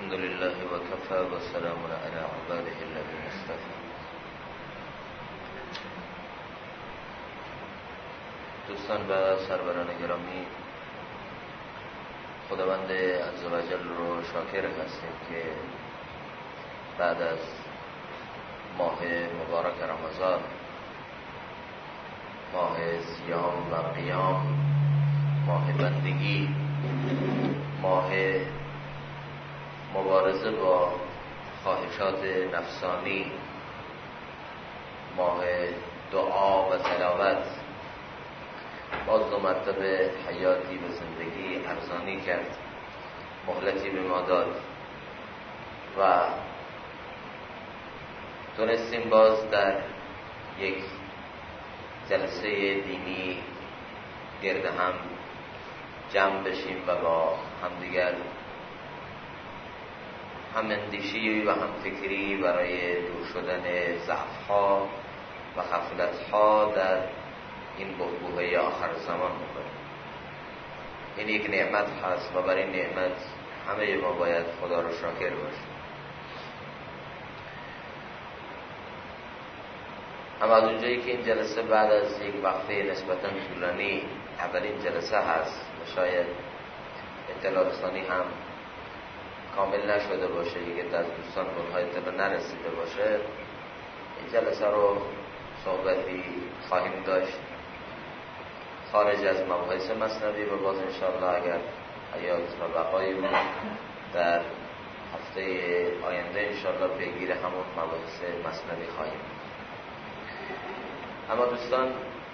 الحمد لله وكفى وسلام على عباده الذين اصطفى. دوستان و سروران گرامی، خداوند عزوجل رو شاکر هستیم که بعد از ماه مبارک رمضان، ماه صیام و قیام، ماه بندگی، ماه مبارزه با خواهشات نفسانی، ماه دعا و تلاوت، باز دو مرتبه حیاتی به زندگی ارزانی کرد، مهلتی به ما داد و تونستیم باز در یک جلسه دینی گرد هم جمع بشیم و با همدیگر هم اندیشی و هم فکری برای دور شدن ضعف‌ها و غفلت‌ها در این بحبوحه آخر زمان بکنیم. این یک نعمت هست و برای این نعمت همه ما باید خدا رو شاکر باشیم. اما از اونجایی که این جلسه بعد از یک وقفه نسبتاً طولانی اولین جلسه هست و شاید اطلاع رسانی هم کامل نشده باشه، یک از دوستان اونها اطلاع نرسیده باشه، این جلسه رو صحبتی خواهیم داشت خارج از مباحث مثنوی و باز انشاءالله اگر حیات و بقایی بود در هفته آینده انشاءالله پیگیر همون مباحث مثنوی خواهیم. اما دوستان،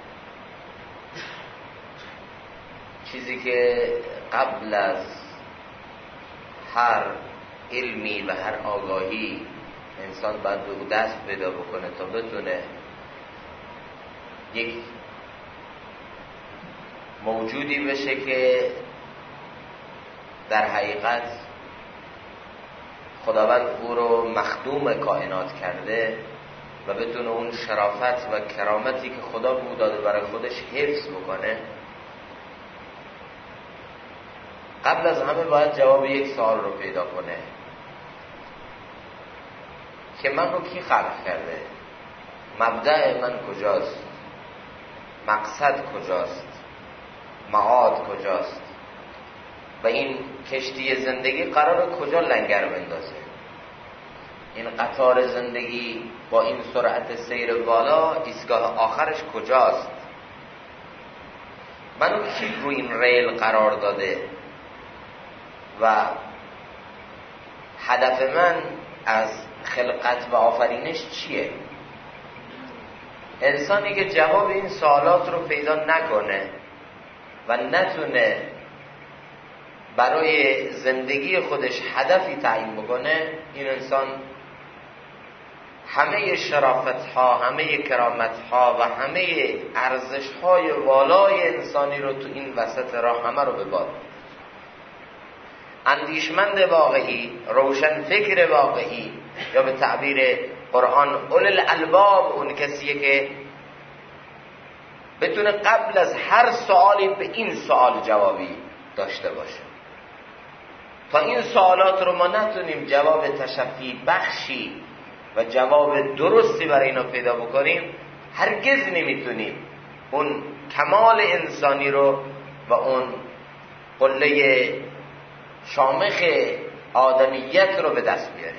چیزی که قبل از هر علمی و هر آگاهی انسان باید به او دست پیدا بکنه تا بتونه یک موجودی بشه که در حقیقت خداوند او رو مخدوم کائنات کرده و بتونه اون شرافت و کرامتی که خدا به او داده برای خودش حفظ بکنه، قبل از همه باید جواب یک سوال رو پیدا کنه که من رو کی خلق کرده؟ مبدأ من کجاست؟ مقصد کجاست؟ معاد کجاست؟ و این کشتی زندگی قرار کجا لنگر بندازه؟ این قطار زندگی با این سرعت سیر بالا ایستگاه آخرش کجاست؟ منو کی روی این ریل قرار داده و هدف من از خلقت و آفرینش چیه؟ انسانی که جواب این سوالات رو پیدا نکنه و نتونه برای زندگی خودش هدفی تعیین بکنه، این انسان همه شرافت ها، همه کرامت ها و همه ارزش های والای انسانی رو تو این وسط راه همه رو به باد. اندیشمند واقعی، روشن فکر واقعی، یا به تعبیر قرآن اول الالباب، اون کسیه که بتونه قبل از هر سوالی به این سوال جوابی داشته باشه. تا این سوالات رو ما نتونیم جواب تشفی بخشی و جواب درستی برای اینا پیدا بکنیم، هرگز نمیتونیم اون کمال انسانی رو و اون قله شامخ آدمیت رو به دست بیاریم.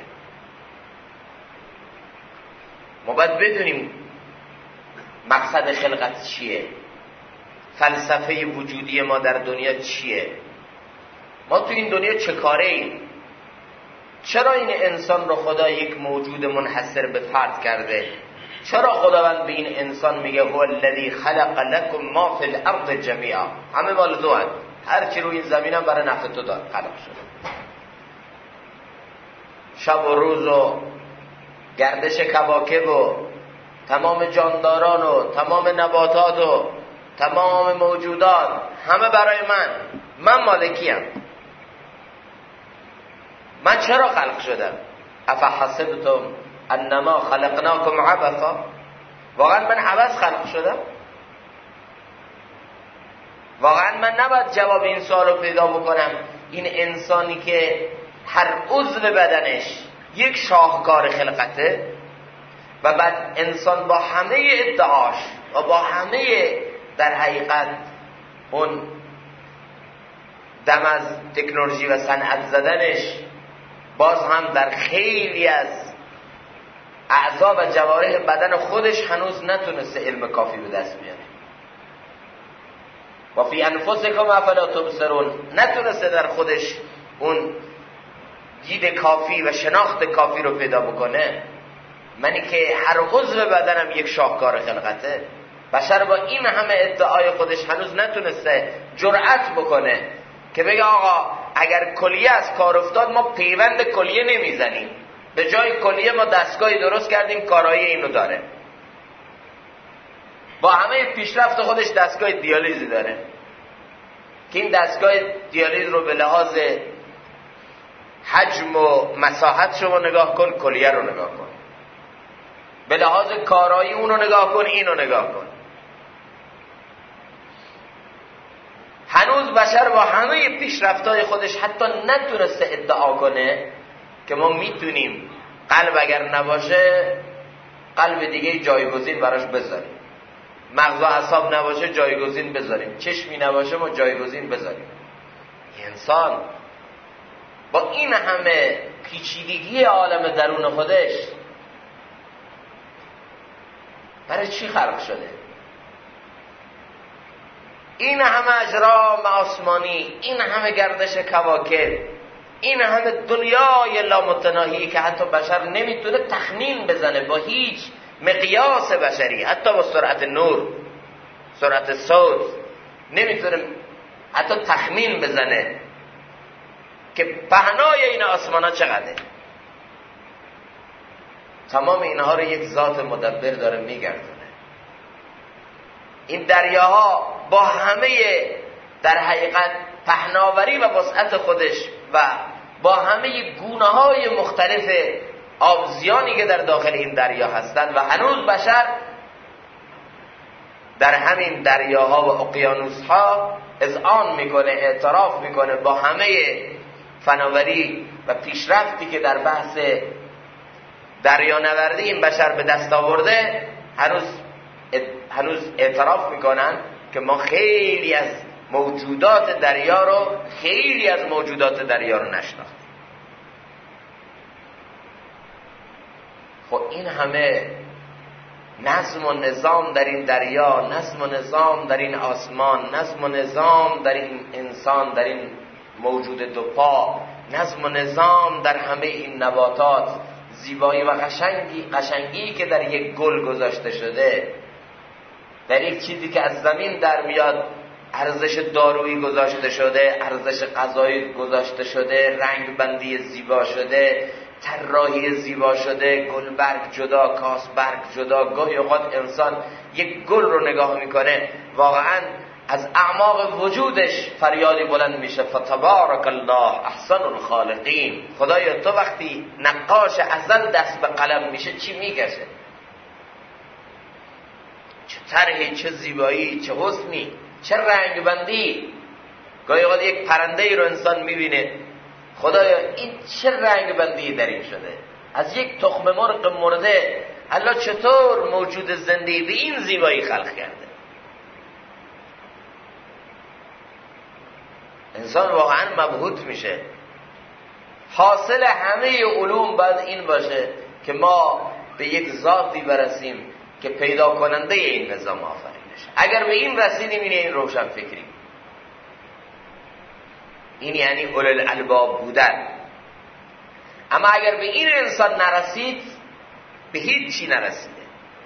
ما باید بدونیم مقصد خلقت چیه، فلسفه وجودی ما در دنیا چیه، ما تو این دنیا چه کاره ایم، چرا این انسان رو خدا یک موجود منحصر به فرد کرده، چرا خداوند به این انسان میگه هو الذی خلق لکم ما فی الارض جمیعا، همه مال تو هست، هر چی روی این زمین هم برای نفع تو خلق شده. شب و روز و گردش کواکب و تمام جانداران و تمام نباتات و تمام موجودات همه برای من مالکیم. من چرا خلق شدم؟ افحسبتم انما خلقناکم عبثا، واقعا من عبث خلق شدم؟ واقعا من نباید جواب این سوال رو پیدا بکنم این انسانی که هر عضو بدنش یک شاهکار خلقته و بعد انسان با همه ادعاش و با همه در حقیقت اون دم از تکنولوژی و صنعت زدنش باز هم در خیلی از اعضا و جوارح بدن خودش هنوز نتونسته علم کافی به دست بیاره. و فی انفسکم افلا تبصرون، نتونسته در خودش اون دید کافی و شناخت کافی رو پیدا بکنه. منی که هر عضو بدنم یک شاهکار خلقته، بشر با این همه ادعای خودش هنوز نتونسته جرأت بکنه که بگه آقا اگر کلیه از کار افتاد ما پیوند کلیه نمیزنیم، به جای کلیه ما دستگاهی درست کردیم کارایی اینو داره. با همه پیشرفت خودش دستگاه دیالیزی داره که این دستگاه دیالیز رو به لحاظ حجم و مساحت شما نگاه کن، کلیه رو نگاه کن، به لحاظ کارایی اونو نگاه کن، اینو نگاه کن. هنوز بشر با همه پیشرفت‌های خودش حتی نتونسته ادعا کنه که ما میتونیم قلب اگر نباشه قلب دیگه جایگزین براش بذاریم، مغز و اعصاب نباشه جایگزین بذاریم، چشمی نباشه ما جایگزین بذاریم. انسان با این همه پیچیدگی عالم درون خودش برای چی خلق شده؟ این همه اجرام آسمانی، این همه گردش کواکب، این همه دنیای لامتناهی که حتی بشر نمیتونه تخمین بزنه با هیچ مقیاس بشری، حتی با سرعت نور، سرعت صوت نمیتونه حتی تخمین بزنه که پهنای این آسمانا چقدره. تمام اینها رو یک ذات مدبر داره میگردونه. این دریاها با همه در حقیقت پهناوری و وسعت خودش و با همه گونه‌های مختلف آبزیانی که در داخل این دریا هستند و هنوز بشر در همین دریاها و اقیانوس‌ها اذعان میکنه، اعتراف میکنه با همه فناوری و پیشرفتی که در بحث دریانوردی این بشر به دست آورده، هنوز اعتراف میکنن که ما خیلی از موجودات دریا رو نشناختیم. خب این همه نظم و نظام در این دریا، نظم و نظام در این آسمان، نظم و نظام در این انسان، در این موجود دوپا، نظم و نظام در همه این نباتات، زیبایی و قشنگی که در یک گل گذاشته شده، در یک چیزی که از زمین در میاد ارزش دارویی گذاشته شده، ارزش غذایی گذاشته شده، رنگ بندی زیبا شده، طراحی زیبا شده، گلبرگ جدا، کاسبرگ جدا. گاهی اوقات انسان یک گل رو نگاه میکنه واقعا از اعماق وجودش فریادی بلند میشه فتبارک الله احسن الخالقین. خدایا تو وقتی نقاش ازل دست به قلم میشه چی میکشه؟ چه طرحی، چه زیبایی، چه حسنی، چه رنگ بندی. گاهی اوقات یک پرنده ای رو انسان میبینه، خدایا این چه رنگ بندی در این شده، از یک تخم مرغ مرده الله چطور موجود زنده به این زیبایی خلق کرده. انسان واقعا مبهوت میشه. حاصل همه علوم باید این باشه که ما به یک ذاتی برسیم که پیدا کننده این نظام آفرینش. اگر به این رسیدیم این روشن فکری، این یعنی اولو الالباب بودن. اما اگر به این انسان نرسید به هیچ چی نرسیده.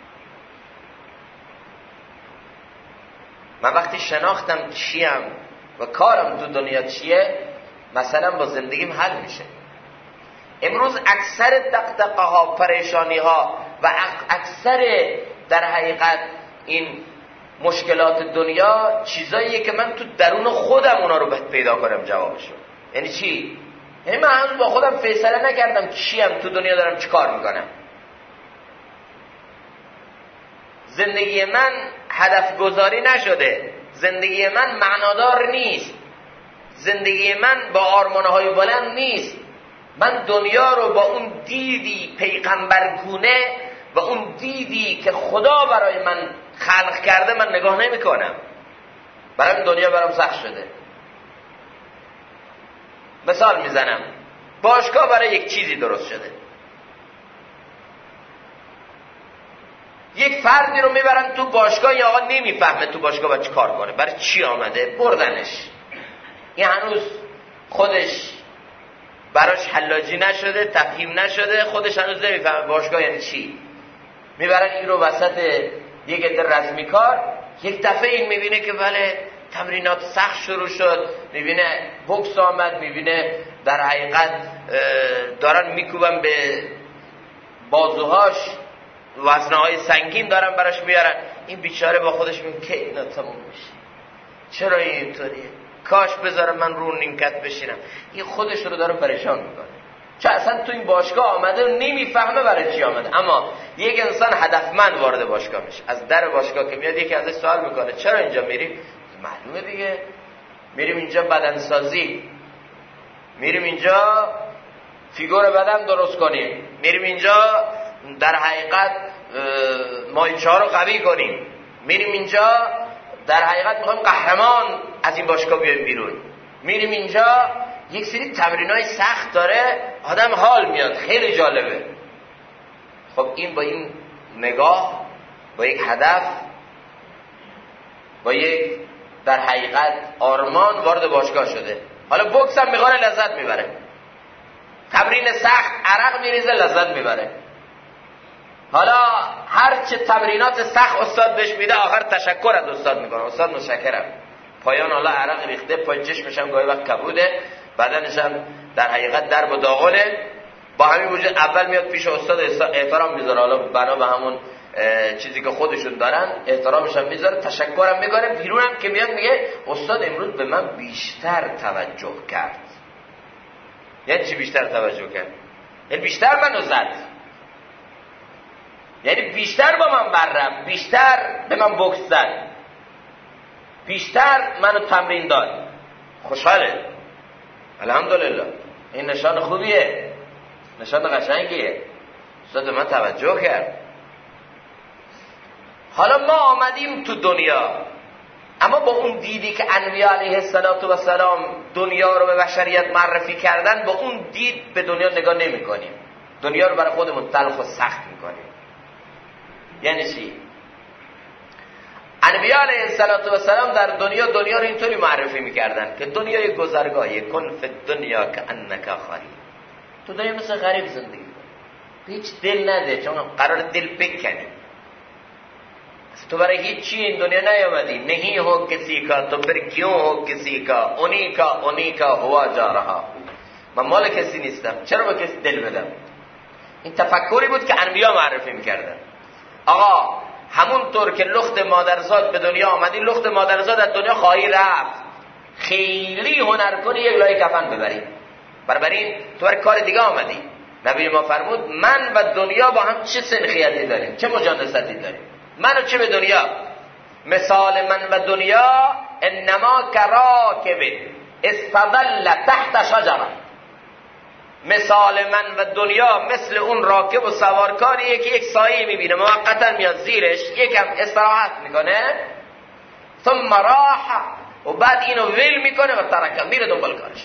من وقتی شناختم چیم و کارم تو دنیا چیه، مثلا با زندگیم حل میشه. امروز اکثر دغدغه ها، پریشانی ها و اکثر در حقیقت این مشکلات دنیا چیزاییه که من تو درون خودم اونا رو باید پیدا کنم جوابشو. یعنی چی؟ یعنی من هنوز با خودم فیصله نکردم چیم تو دنیا، دارم چی کار میکنم. زندگی من هدف گذاری نشده، زندگی من معنادار نیست، زندگی من با آرمانهای بلند نیست. من دنیا رو با اون دیدی پیغمبرگونه و اون دیدی که خدا برای من خلق کرده من نگاه نمی کنم. برای این دنیا برام سخت شده. مثال میزنم، باشگاه برای یک چیزی درست شده، یک فردی رو میبرن تو باشگاه، یا آقا نمیفهمه تو باشگاه باید چی کار کنه، برای چی آمده، بردنش، این هنوز خودش براش حلاجی نشده، تفهیم نشده، خودش هنوز نمیفهمه باشگاه یعنی چی. میبرن این رو وسط یک عده رزمی کار، یک دفعه این میبینه که بله تمرینات سخت شروع شد، میبینه بوکس آمد، میبینه در حقیقت دارن میکوبن به بازوهاش، وزنه‌های سنگین دارن براش میارن. این بیچاره با خودش میگه که اینا تموم میشه، چرا اینطوریه، کاش بذارم من رو نیمکت بشینم. این خودش رو داره پریشان میکنه، چون اصلا تو این باشگاه آمده نمیفهمه برای چی آمده. اما یک انسان هدفمند وارد باشگاه میشه، از در باشگاه که میاد یکی ازش سوال میکنه چرا اینجا میری؟ معلومه دیگه، میریم اینجا بدنسازی، میریم اینجا فیگور بدن درست کنیم، میریم اینجا در حقیقت مایچه ها رو قوی کنیم، میریم اینجا در حقیقت میخوایم قهرمان از این باشگاه بیایم بیرون، میریم اینجا یک سری تمرینای سخت داره، آدم حال میاد، خیلی جالبه. خب این با این نگاه، با یک هدف، با یک در حقیقت آرمان وارد باشگاه شده. حالا بوکس هم میخوره لذت میبره، تمرین سخت عرق میریزه لذت میبره. حالا هر چه تمرینات سخت استاد بهش میده آخر تشکر از استاد میکنه، استاد متشکرم. پایان حالا عرق ریخته، پای چشمش هم گاهی وقت کبوده، بدنش هم در حقیقت درب و داغله، با همین وجود اول میاد پیش استاد احترام میذاره، حالا بنا به همون چیزی که خودشون دارن احترامش هم میذاره، تشکرم میکنه. بیرون هم که میاد میگه استاد امروز به من بیشتر توجه کرد. یعنی چی بیشتر توجه کرد؟ یعنی بیشتر منو زد، یعنی بیشتر با من بررفت، بیشتر به من بوکس زد، بیشتر منو تمرین داد. خوشحاله، الحمدلله، این نشان خوبیه، نشان قشنگیه، استاد به من توجه کرد. حالا ما آمدیم تو دنیا، اما با اون دیدی که انبیاء علیه السلام دنیا رو به بشریت معرفی کردن، با اون دید به دنیا نگاه نمی کنیم، دنیا رو برای خودمون تلخ و سخت میکنیم. یعنی چی؟ انبیاء علیه السلام در دنیا رو اینطوری معرفی میکردن که دنیای گذرگاهی، کن فی الدنیا کأنک خالی، تو دنیا مثل غریب زندگی کن، هیچ دل نده، چون قرار دل بکنی، تو برای هیچ چی این دنیا نیامدی، نہیں ہو کسی کا تو پھر کیوں ہو کسی کا، اونی کا ہوا جا رہا، من مال کسی نیستم، چرا با کسی دل بدم. این تفکری بود که انبیا معرفی میکردن. آقا همونطور که لخت مادرزاد به دنیا آمدی، لخت مادرزاد از دنیا خواهی رفت. خیلی هنر کنی یک لایه کفن ببری، برای تو برای کار دیگه آمدی. نبی ما فرمود من و دنیا با هم چه سنخیتی داریم، چه مجانستی داریم. من و چه به دنیا؟ مثال من و دنیا انما کراکب استظل تحت شجره. مثال من و دنیا مثل اون راکب و سوارکاریه که یک سایه میبینه، موقتا میاد زیرش یکم استراحت میکنه، ثم راح، و بعد اینو ول میکنه و ترکه، میره دنبال کارش.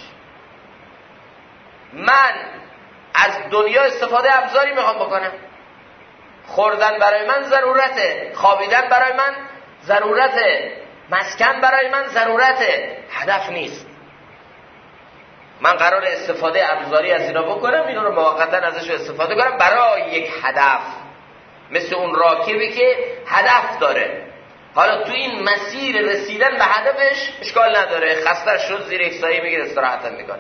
من از دنیا استفاده ابزاری میخوام بکنم، خوردن برای من ضرورته، خوابیدن برای من ضرورته، مسکن برای من ضرورته، هدف نیست. من قرار استفاده ابزاری از اینا بکنم، اینا رو موقتا ازش استفاده کنم برای یک هدف، مثل اون راکبی که هدف داره. حالا تو این مسیر رسیدن به هدفش اشکال نداره، خسته شد زیر یک سایه میگیره استراحت میکنه.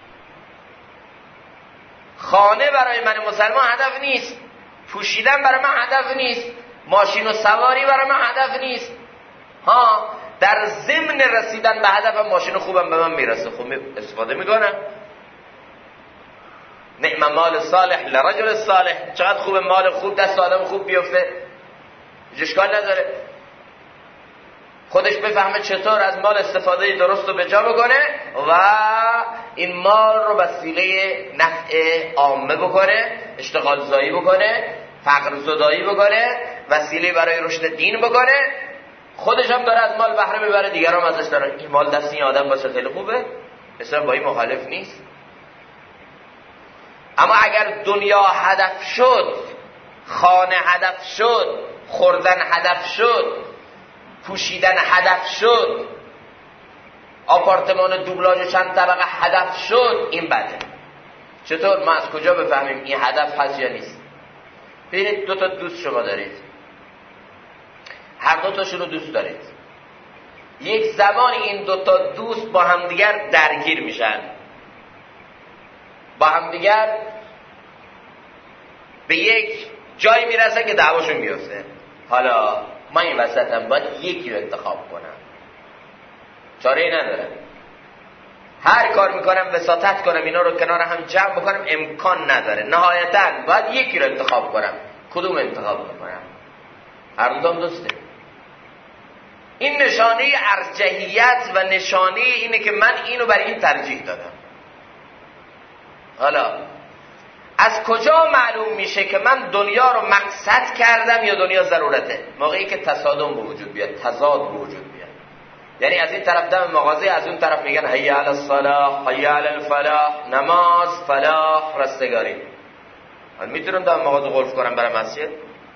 خانه برای من مسلمان هدف نیست، پوشیدن برای من هدف نیست، ماشین و سواری برای من هدف نیست. در ضمن رسیدن به هدفم ماشین خوبم به من میرسه، خوب استفاده میکنم. نعم مال صالح لرجل صالح، چقدر خوب مال خوب دست آدم خوب بیفته، اشکال نداره. خودش بفهمه چطور از مال استفاده درست رو به جا بکنه و این مال رو وسیله نفع عامه بکنه، اشتغال زایی بکنه، فقر زدایی بکنه، وسیله برای رشد دین بکنه. خودش هم داره از مال بهره میبره، دیگران ازش دارن. این مال دست این آدم باشه خیلی خوبه، اسلام با این مخالف نیست. اما اگر دنیا هدف شد، خانه هدف شد، خوردن هدف شد، پوشیدن هدف شد، آپارتمان دوبلاژ چند طبقه هدف شد، این بده. چطور ما از کجا بفهمیم این هدف هست یا نیست؟ ببینید 2 دوست شما دارید، هر 2 تاشون رو دوست دارید. یک زمان این 2 دوست با همدیگر درگیر میشن، با همدیگر به یک جایی میرسن که دعواشون میفته. حالا من این وسطم باید یکی رو انتخاب کنم، چاره ای ندارم. هر کار میکنم وساطت کنم اینا رو کنار هم جمع بکنم، امکان نداره. نهایتاً باید یکی رو انتخاب کنم. کدوم انتخاب کنم؟ هر دوم دوسته. این نشانه ارجحیت و نشانه اینه که من اینو برای این ترجیح دادم. حالا از کجا معلوم میشه که من دنیا رو مقصد کردم یا دنیا ضرورته؟ موقعی که تصادم به وجود بیاد، تضاد به وجود بیاد. یعنی از این طرف دم مغازه، از اون طرف میگن حی علی الصلاح، حی علی الفلاح، نماز، فلاح، رستگاری. من میتونم دم مغازه قلف کنم برای مسجد؟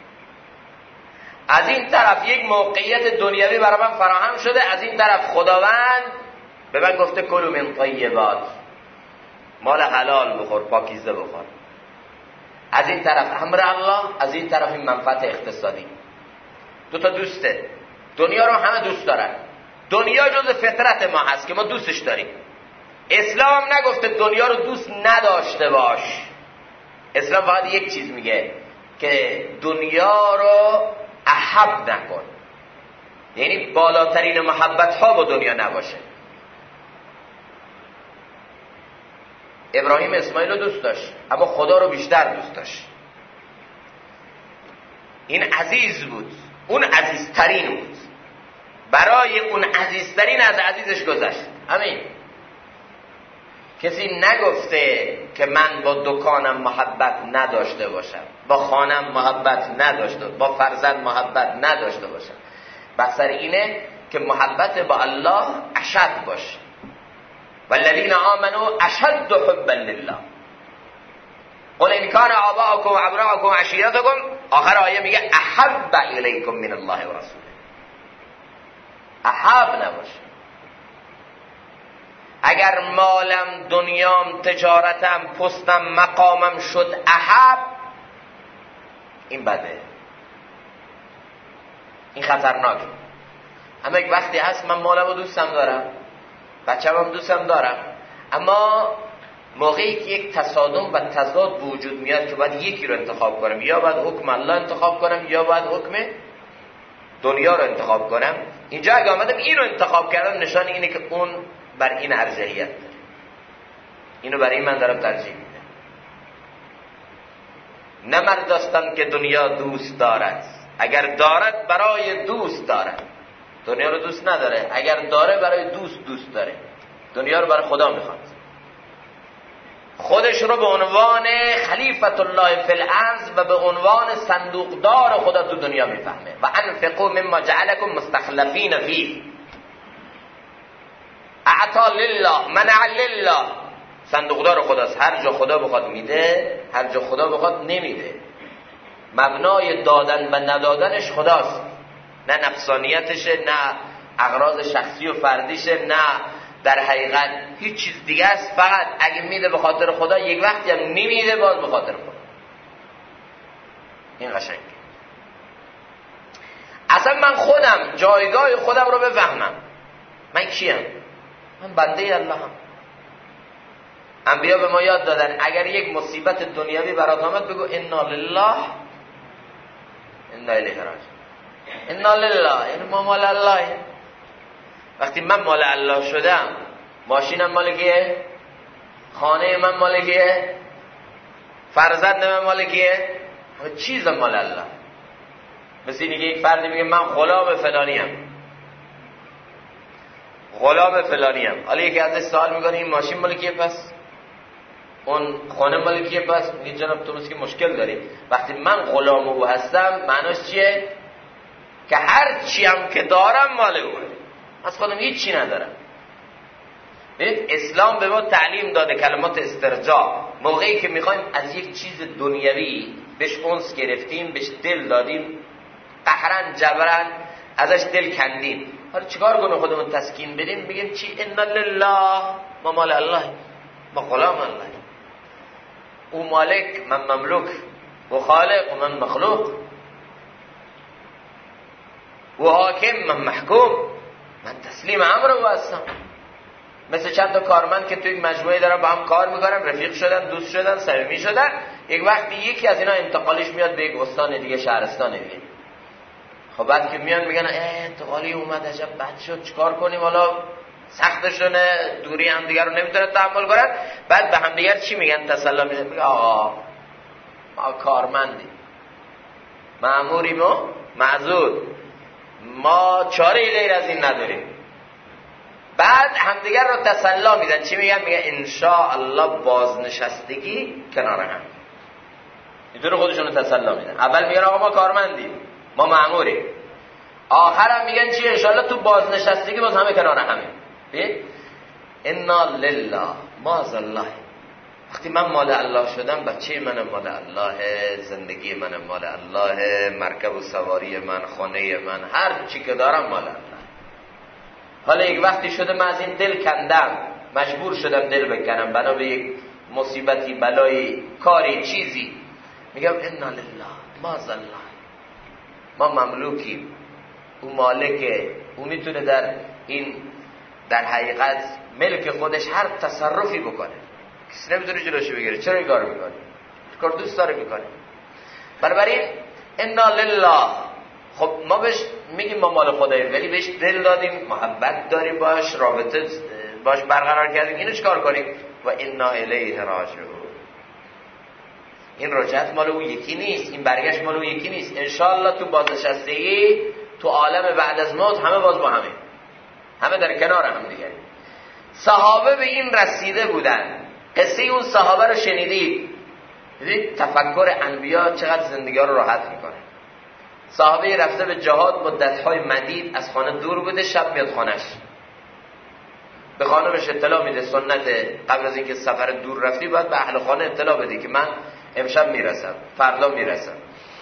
از این طرف یک موقعیت دنیوی برای من فراهم شده، از این طرف خداوند به من گفته کلوا من طیبات، مال حلال بخور، پاکیزه بخور. از این طرف امر الله، از این طرف این منفعت اقتصادی. 2 دوسته. دنیا رو همه دوست دارن. دنیا جز فطرت ما هست که ما دوستش داریم. اسلام هم نگفته دنیا رو دوست نداشته باش. اسلام فقط یک چیز میگه که دنیا رو احب نکن، یعنی بالاترین محبت ها با دنیا نباشه. ابراهیم اسماعیل رو دوست داشت اما خدا رو بیشتر دوست داشت. این عزیز بود، اون عزیزترین بود. برای اون عزیزترین از عزیزش گذشت. همین. کسی نگفته که من با دکانم محبت نداشته باشم، با خانم محبت نداشته، با فرزند محبت نداشته باشم. بحث اینه که محبت با الله اشد باشه. والذین آمنوا اشد حبا لله. قل ان کان آباؤکم و ابناؤکم و عشیرتکم، آخر آیه میگه احب الیکم من الله و رسوله. احب نباشه. اگر مالم، دنیام، تجارتم، پستم، مقامم شد احب، این بده، این خطرناکه. اما یک وقتی هست من مالم رو دوستم دارم، بچه‌م هم دوستم دارم، اما موقعی که یک تصادم و تضاد وجود میاد که باید یکی رو انتخاب کنم، یا باید حکم الله انتخاب کنم یا باید حکم دنیا رو انتخاب کنم، اینجا اگه آمدم این رو انتخاب کردم، نشان اینه که اون بر این ارجحیت داره، اینو برای این من دارم ترجیح میدم. نه مرد هستم که دنیا دوست دارد، اگر دارد برای دوست دارد. دنیا رو دوست نداره، اگر داره برای دوست داره. دنیا رو برای خدا میخواد. خودش رو به عنوان خلیفت الله فی الارض و به عنوان صندوقدار خدا تو دنیا میفهمه. و انفقوا مما جعلکم مستخلفین فیه. اعطا لله منع لله. صندوقدار خداست، هر جا خدا بخواد میده، هر جا خدا بخواد نمیده. مبنای دادن و ندادنش خداست، نه نفسانیتشه، نه اغراض شخصی و فردیشه، نه در حقیقت هیچ چیز دیگه است. فقط اگه میده به خاطر خدا، یک وقتی هم نمیده باز به خاطر خدا. این قشنگه. اصلا من خودم جایگاه خودم رو بفهمم. من کیم؟ من بنده اللهم. انبیا به ما یاد دادن اگر یک مصیبت دنیوی برات آمد بگو انا لله انا الیه راجعون. انا لله یعنی ما مال الله. وقتی من مال الله شدم، ماشینم مال کیه؟ خانه من مال کیه؟ فرزند من مال کیه؟ همه چیزم مال الله. مثل اینکه یک فردی میگه من غلام فلانیم، غلام فلانیم. حالا یکی ازش سوال میکنه این ماشین مال کیه پس؟ اون خانه مال کیه پس؟ میگه جناب تو که مشکل داری. وقتی من غلام او هستم معناش چیه؟ که هر چی هم که دارم مال اونه، از خودم هیچ چی ندارم. ببین اسلام به ما تعلیم داده کلمات استرجاع. موقعی که میخوایم از یک چیز دنیوی بهش انس گرفتیم، بهش دل دادیم، قهرن جبرن ازش دل کندیم، حالا چیکار کنیم خودمون تسکین بدیم؟ بگیم چی؟ انا لله، ما مال الله، ما غلام الله، او مالک من مملوک، و خالق و من مخلوق، و حاکم من محکوم، من تسلیم امر او هستم. مثل چند تا کارمند که توی مجموعه دارن با هم کار میکنن، رفیق شدن، دوست شدن، صمیمی شدن، یک وقتی یکی از اینا انتقالش میاد به یک استان دیگه، شهرستان دیگه. خب بعد که میان میگن انتقالی اومد، عجب بد شد، چیکار کنیم؟ حالا سختشونه، دوری هم دیگر رو نمیتونه تحمل کنن. بعد به هم دیگر چی میگن؟ تسلی میدن، میگه آقا ما کارمندیم، مأموریم و معذور، ما چاره غیر از این نداریم. بعد همدیگر رو تسلی میدن. چی میگن؟ میگن انشاءالله بازنشستگی کنار هم. اینطور خودشون رو تسلی میدن. اول میگن آقا ما کارمندیم، ما مأموریم، آخر هم میگن چی؟ انشاءالله تو بازنشستگی باز همه کنار همه. ببین انا لله ما الله. وقتی من مال الله شدم، بچه من مال الله، زندگی من مال الله، مرکب و سواری من، خانه من، هر چی که دارم مال الله. حالا یک وقتی شده من از این دل کندم، مجبور شدم دل بکنم بنا به یک مصیبتی، بلایی، کاری، چیزی، میگم انا لله ما الله، ما مملوکیم، او مالکه، او میتونه در این در حقیقت ملک خودش هر تصرفی بکنه، کسی نمیتونه جلوشو بگیره. چرا این کار میکنه؟ کار دوست داره میکنه. بنابراین انا لله. خب ما بهش میگیم ما مال خداییم، ولی بهش دل دادیم، محبت داریم باش، رابطه باش برقرار کردیم. اینو چیکار کنیم؟ و انا الیه راجعون. این رجعت مال او یکی نیست، این برگشت مال او یکی نیست. انشاءالله تو بازنشستگی تو عالم بعد از موت همه باز با همه در کنار هم دیگه. صحابه به این رسیده بودن. قصه اون صحابه رو شنیدید؟ ببینید تفکر انبیا چقدر زندگی ها رو راحت میکنه. صحابه رفته به جهاد، مدت‌های مدید از خانه دور بوده، شب میاد خانهش، به خانمش اطلاع میده. سنت قبل از اینکه سفر دور رفتی باید به اهل خانه اطلاع بدی که من امشب میرسم، فردا میرسم.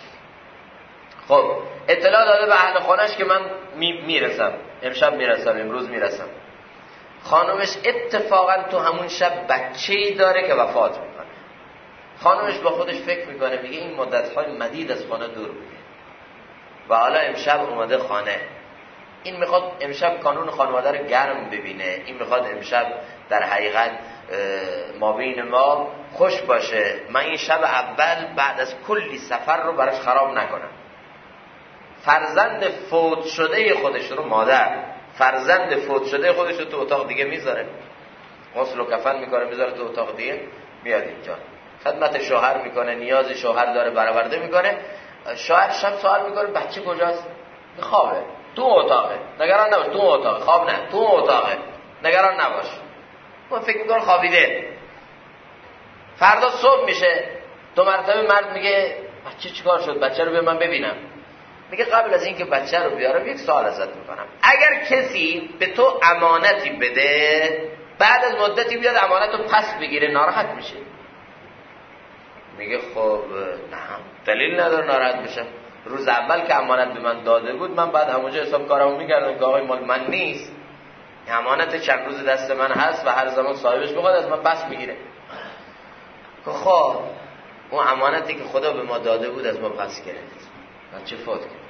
خب اطلاع داده به اهل خانهش که من میرسم، امشب میرسم، امروز میرسم. خانمش اتفاقا تو همون شب بچه‌ای داره که وفات میکنه. خانمش با خودش فکر میکنه، میگه این مدت‌های مدید از خانه دور بوده و حالا امشب اومده خانه. این میخواد امشب کانون خانواده رو گرم ببینه، این میخواد امشب در حقیقت مابین ما خوش باشه. من این شب اول بعد از کلی سفر رو براش خراب نکنم. فرزند فوت شده خودش رو، مادر فرزند فوت شده خودش رو تو اتاق دیگه میذاره، غسل و کفن میکنه، میذاره تو اتاق دیگه، میاد اینجا خدمت شوهر میکنه، نیاز شوهر داره برآورده میکنه. شوهر شب سوال میکنه بچه کجاست؟ خوابه، تو اتاقه، نگران نباش، تو اتاقه. خواب نه، تو اتاقه، نگران نباش. من فکر میکنم خوابیده. فردا صبح میشه، دو مرتبه مرد میگه بچه چیکار شد؟ بچه رو به من ببینم. میگه قبل از اینکه بچه رو بیارم یک سوال ازت میکنم. اگر کسی به تو امانتی بده، بعد از مدتی بیاد امانت رو پس بگیره، ناراحت میشه؟ میگه خب نه، دلیل نداره ناراحت بشم. روز اول که امانت به من داده بود، من بعد همونجا حساب کارمو میکردم که آقای مال من نیست، امانت چند روز دست من هست و هر زمان صاحبش بخواد از من پس میگیره. خب اون امانتی که خدا به ما داده بود از ما پس گرفت، بچه فوت کرد.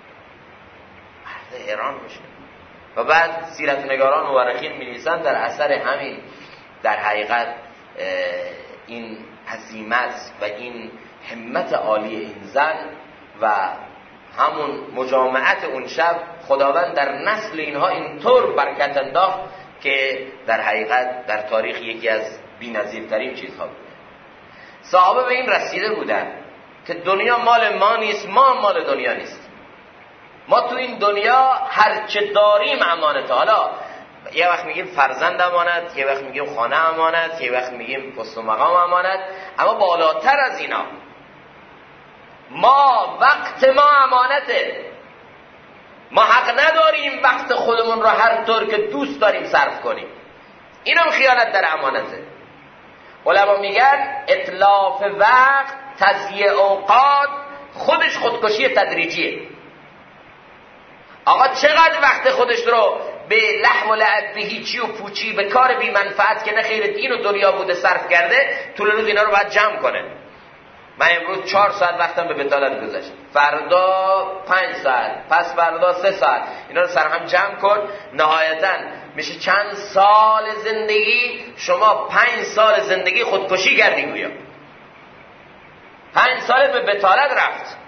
مرد حیران میشه. و بعد سیرت نگاران و مورخین می‌نویسن در اثر همین در حقیقت این عزیمت و این همت عالی این زن و همون مجامعت اون شب، خداوند در نسل اینها اینطور برکت انداخت که در حقیقت در تاریخ یکی از بی‌نظیرترین چیزها بود. صحابه به این رسیده بودن که دنیا مال ما نیست، ما مال دنیا نیست. ما تو این دنیا هرچه داریم امانته. حالا یه وقت میگیم فرزند امانت، یه وقت میگیم خانه امانت، یه وقت میگیم پست و مقام امانت. اما بالاتر از اینا ما وقت ما امانته. ما حق نداریم وقت خودمون رو هر طور که دوست داریم صرف کنیم. اینم خیانت در امانته. علما میگن اتلاف وقت، تضییع اوقات خودش خودکشی تدریجیه. آقا چقدر وقت خودش رو به لهو و لعب، به هیچی و پوچی، به کار بی منفعت که نه خیر دین و دنیا بوده صرف کرده، طول روز اینا رو باید جمع کنه. من امروز 4 ساعت وقتم به بتالت گذشت، فردا 5 ساعت، پس فردا 3 ساعت، اینا رو سر هم جمع کن، نهایتاً میشه چند سال زندگی. شما 5 سال زندگی خودکشی کردی گویا. 5 سال به بتالت رفت.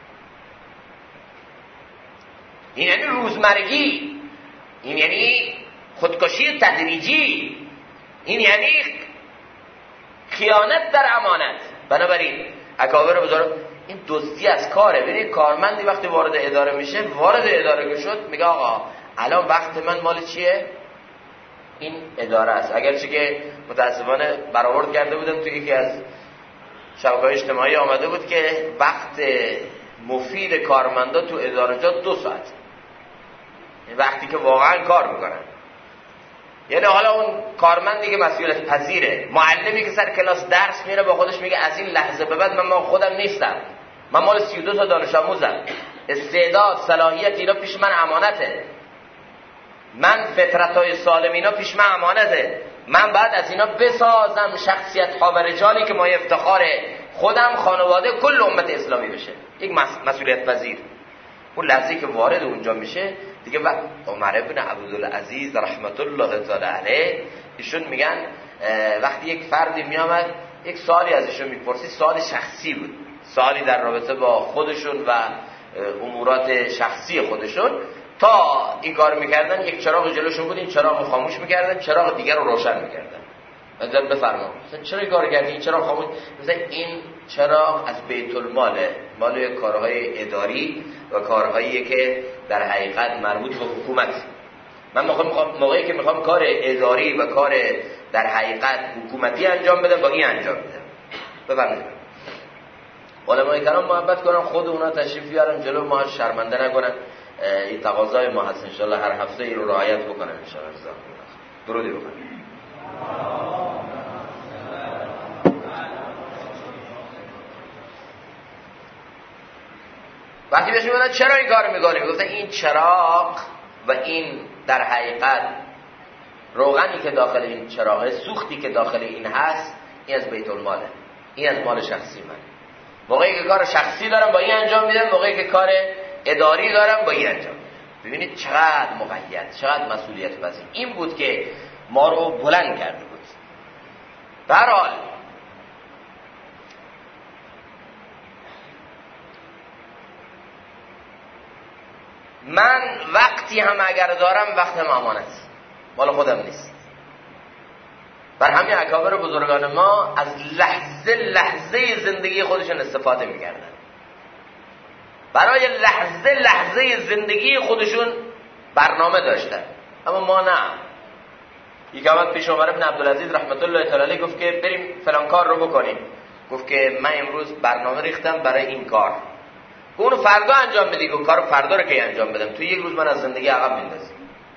این یعنی روزمرگی، این یعنی خودکشی تدریجی، این یعنی خیانت در امانت. بنابراین اکابر بزرگ این دزدی از کاره. ببینید کارمندی وقتی وارد اداره میشه، وارد اداره که شد میگه آقا الان وقت من مال چیه؟ این اداره است. اگرچه که متاسفانه برآورد کرده بودم توی یکی از شبکه‌های اجتماعی آمده بود که وقت مفید کارمندا تو ادارجات 2 ساعت، وقتی که واقعا کار میکنن. یعنی حالا اون کارمندی که مسئولیت پذیره، معلمی که سر کلاس درس میره با خودش میگه از این لحظه به بعد من خودم نیستم، من مال 32 تا دانش آموزم، استعداد، صلاحیت اینا پیش من امانته، من فطرتای سالم اینا پیش من امانته، من بعد از اینا بسازم شخصیت ها و رجالی که مایه افتخاره خودم، خانواده، کل امت اسلامی بشه. یک مسئولیت پذیر. اون لحظه که وارد اونجا میشه دیگه عمر بن عبدالعزیز رحمت الله تعالی علیه ایشون میگن وقتی یک فردی میامد یک سوالی ازشون میپرسی، سوال شخصی بود، سوالی در رابطه با خودشون و امورات شخصی خودشون، تا این کار میکردن یک چراغ جلوشون بود، این چراغ رو خاموش میکردن، چراغ دیگر رو روشن میکردن. مثلا بفرما مثلا چرا این کار کردی؟ این چراغ خاموش، مثلا این چراغ از بیت الماله، مال کارهای اداری و کارهایی که در حقیقت مربوط به حکومت. من موقعی که میخوام کار اداری و کار در حقیقت حکومتی انجام بدم با این انجام بدم. بفرمایید. علمای کرام محبت کنن، خود اونا تشریف بیارن جلو ما، شرمنده نکنن. این تقاضای ما هست ان شاء الله هر هفته این رو رعایت بکنن ان شاء الله. درودی بکنن. وقتی بهش میگن چرا این کار میکنی؟ میگفتن این چراغ و این در حقیقت روغنی که داخل این چراغه، سوختی که داخل این هست، این از بیت الماله، این از مال شخصی من. موقعی که کار شخصی دارم با این انجام میدم، موقعی که کار اداری دارم با این انجام میدم. ببینید چقدر مقید، چقدر مسئولیت پذیر. این بود که ما رو بلند کرده بود. به هر حال من وقتی هم اگر دارم وقتم امانت، مال خودم نیست. بر همین اکابر بزرگان ما از لحظه لحظه زندگی خودشون استفاده میکردن، برای لحظه لحظه زندگی خودشون برنامه داشتن. اما ما نه. یک آمد پیش عمر بن عبدالعزیز رحمت الله تعالی علیه گفت که بریم فلان کار رو بکنیم. گفت که من امروز برنامه ریختم برای این کار. اونو فردا انجام بدی. گفت کارو فردا رو که انجام بدم؟ تو یک روز من از زندگی عقب میندازی.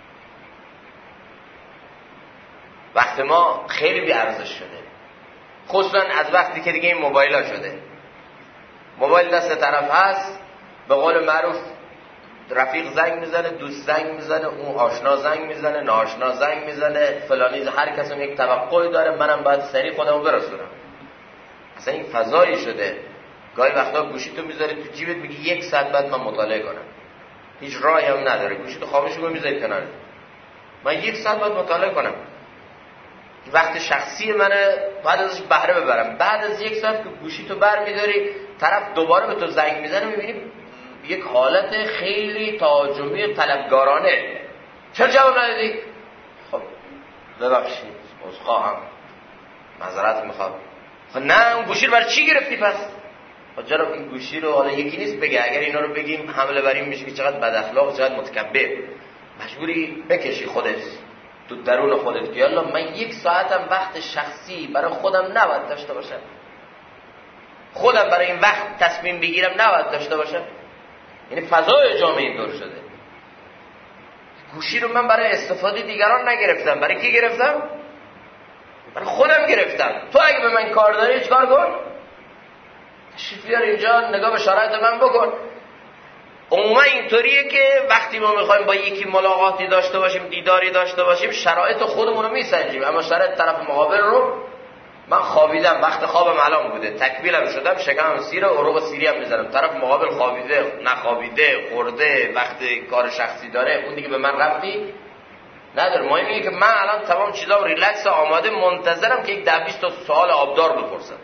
وقت ما خیلی بی ارزش شده، خصوصا از وقتی که دیگه این موبایل ها شده. موبایل دست طرف هست، به قول معروف رفیق زنگ میزنه، دوست زنگ میزنه، اون آشنا زنگ میزنه، ناآشنا زنگ میزنه، فلانی، هر کسی یک توقعی داره، منم باید سریع خودمو برسونم. اصلا این فضایی شده. گاهی وقتا گوشیتو میذاری تو جیبت، میگی 1 ساعت بعد من مطالعه کنم، هیچ راهی هم نداره، گوشیتو خاموش کن میذاری کنار، من 1 ساعت بعد مطالعه کنم. وقت شخصی منه، بعد ازش بهره ببرم. بعد از 1 ساعت که گوشیتو برمیداری، طرف دوباره به تو زنگ میزنه، میبینی یک حالت خیلی تهاجمی طلبگارانه. چرا جواب ندادی؟ خب ببخشید، عذرخواهم، معذرت میخوام. خب نه، اون گوشی رو برای چی گرفتی پس؟ خب جناب این گوشی رو حالا یکی نیست بگه، اگر اینا رو بگیم حمله بریم میشه که چقدر بد اخلاق، چقدر متکبر. مجبوری بکشی خودت. تو درون خودت که یالا من 1 ساعتم وقت شخصی برای خودم نباید داشته باشم، خودم برای این وقت تصمیم بگیرم نباید داشته باشم. یعنی فضای جامعه اینطور شده. گوشی رو من برای استفاده دیگران نگرفتم، برای کی گرفتم؟ برای خودم گرفتم. تو اگه به من کار داری چیکار کن؟ تشریف بیار اینجا، نگاه به شرایط من بکن. عموما اینطوریه که وقتی ما میخوایم با یکی ملاقاتی داشته باشیم، دیداری داشته باشیم، شرایط خودمون رو میسنجیم، اما شرایط طرف مقابل رو. من خوابیدم، وقت خوابم الان بوده، تکمیلم شدم، شکمم سیره، عروق سیری هم میزنم، طرف مقابل خوابیده، نخوابیده، خورده، وقت کار شخصی داره، اون دیگه به من ربطی نداره. مهم اینه که من الان تمام چیزام ریلکس آماده، منتظرم که یک 10-20 تا سوال آبدار بپرسم.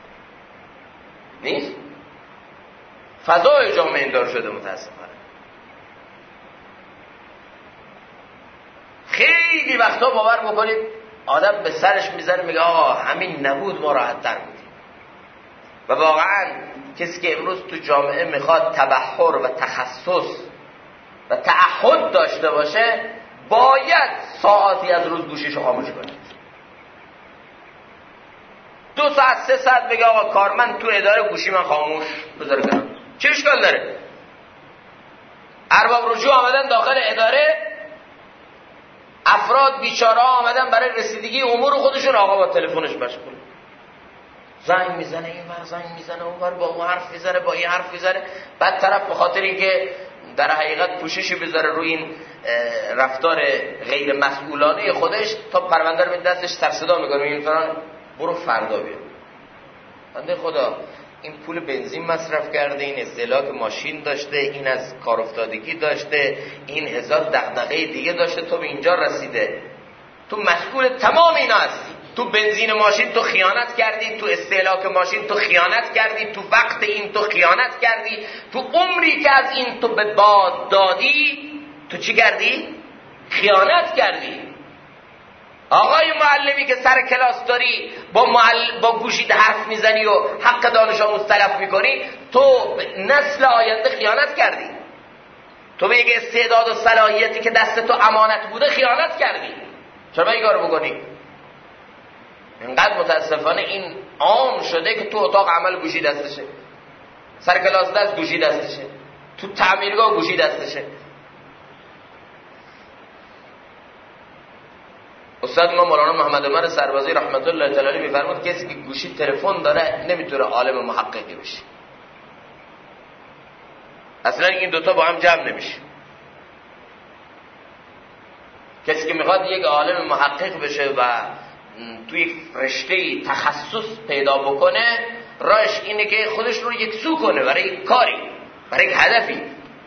نیست؟ فضای جامعه این دار شده متاسفانه. خیلی وقتا باور بکنید آدم به سرش میزنه میگه آقا همین نبود ما راحت تر بودیم. و واقعا کسی که امروز تو جامعه میخواد تبحر و تخصص و تعهد داشته باشه باید ساعتی از روز گوشیشو خاموش کنه. 2 ساعت 3 ساعت بگه آقا کارمند تو اداره گوشی من خاموش بذاره کنم. چه اشکال داره؟ ارباب رجوع آمدن داخل اداره، افراد بیچاره آمدن برای رسیدگی امور خودشون، آقا با تلفنش مشغول، زنگ میزنه این ور، زنگ میزنه اون ور، با اون حرف میزنه، با این حرف میزنه. بعد طرف به خاطر اینکه در حقیقت پوششی بذاره روی این رفتار غیر مسئولانه خودش، تا پرونده رو دستش سر صدا میکنه، این فران برو فردا بیا. بنده خدا این پول بنزین مصرف کرده، این استهلاک ماشین داشته، این از کار افتادگی داشته، این هزار دغدغه دیگه داشته، تو به اینجا رسیده، تو مسئول تمام اینا هستی. تو بنزین ماشین تو خیانت کردی، تو استهلاک ماشین تو خیانت کردی، تو وقت این تو خیانت کردی، تو عمری که از این تو به باد دادی تو چی کردی؟ خیانت کردی. آقای معلمی که سر کلاس داری با گوشیت حرف میزنی و حق دانش آموز تلف میکنی، تو نسل آینده خیانت کردی. تو به یک استعداد و صلاحیتی که دست تو امانت بوده خیانت کردی. چرا این کارو بکنی؟ اینقدر متاسفانه این عام شده که تو اتاق عمل گوشی دستشه، سر کلاس دست گوشی دستشه، تو تعمیرگاه گوشی دستشه. استاد ما مولانا محمد عمر سربازی رحمت الله تعالی علیه میفرمود کسی که گوشی تلفن داره نمیتونه عالم محققی بشه. اصلا این دوتا با هم جمع نمیشه. کسی که میخواد یک عالم محقق بشه و توی یک رشته تخصص پیدا بکنه، راهش اینه که خودش رو یکسو کنه برای یک کاری، برای یک هدفی.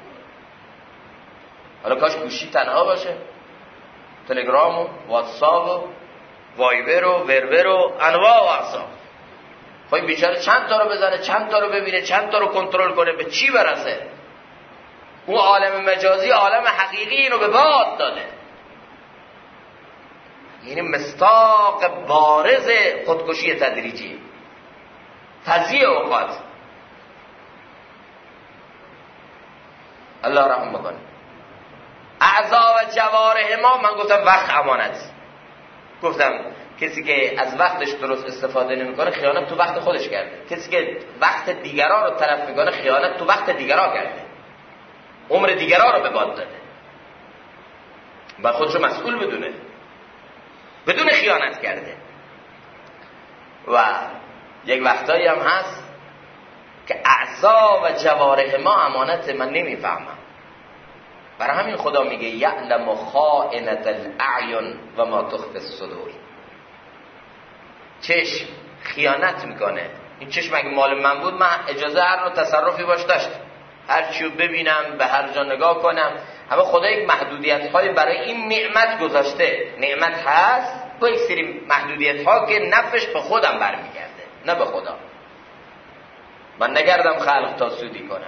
حالا کاش گوشی تنها باشه، تلگرام و واتساپ و وایبر و ورور و انواع و اقسام. خواهی بیچاره چند تا رو بزنه، چند تا رو ببینه، چند تا رو کنترل کنه، به چی برسه؟ اون عالم مجازی عالم حقیقی اینو به باد داده. یعنی مصداق بارز خودکشی تدریجی، تضییع اوقات. الله رحم بکنه. اعضا و جوارح ما، من گفتم وقت امانت، گفتم کسی که از وقتش درست استفاده نمیکنه خیانت تو وقت خودش کرده. کسی که وقت دیگران رو تلف میکنه خیانت تو وقت دیگران کرده، عمر دیگران رو به باد داده. باید خودشو مسئول بدونه، بدون خیانت کرده. و یک وقتایی هم هست که اعضا و جوارح ما امانت، من نمیفهمم. برای همین خدا میگه یعلم خائنة الاعین و ما تخفی الصدور. چشم خیانت میکنه. این چشم اگه مال من بود من اجازه هر نوع تصرفی باش داشتم، هر چیو ببینم، به هر جا نگاه کنم. اما خدا یک محدودیت های برای این نعمت گذاشته. نعمت هست با یک سری محدودیت ها که نفعش به خودم برمیگرده، نه به خدا. من نگردم خلق تا سودی کنم.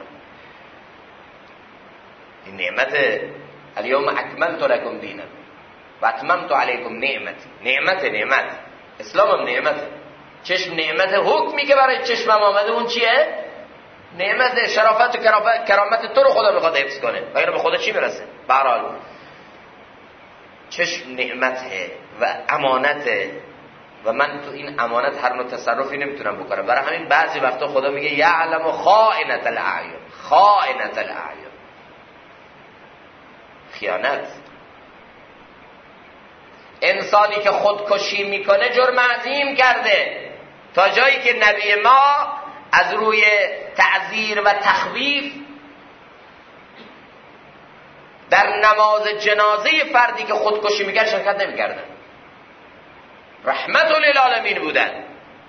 این نعمت الیوم اکملت لکم دینکم و اتممت علیکم نعمتی. نعمت اسلام هم نعمته. چشم نعمت، حکمی که برای چشمم آمده اون چیه؟ نعمت. شرافت و کرامت تو رو خدا میخواد حفظ کنه، وگرنه به خدا چی میرسه؟ به هر حال چشم نعمته و امانته و من تو این امانت هر نوع تصرفی نمیتونم بکنم. برای همین بعضی وقتا خدا میگه یعلم خائنة الاعین. خائنة الاعین، خیانت. انسانی که خودکشی میکنه جرم عظیم کرده، تا جایی که نبی ما از روی تعذیر و تخویف در نماز جنازه فردی که خودکشی میکرد شرکت نمیکردن، رحمت للعالمین بودن.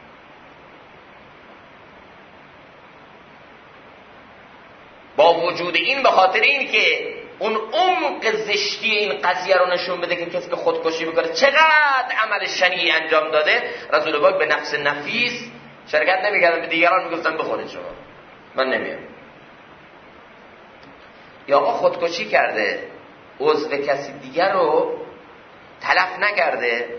با وجود این، به خاطر این که اون عمق زشتی این قضیه رو نشون بده که کسی که خودکشی میکنه چقدر عمل شنیعی انجام داده، رسول پاک به نفس نفیس شرکت نمیکردن، به دیگران میگفتن بخورید شما، من نمیام. یا آقا خودکشی کرده، عضو کسی دیگر رو تلف نکرده،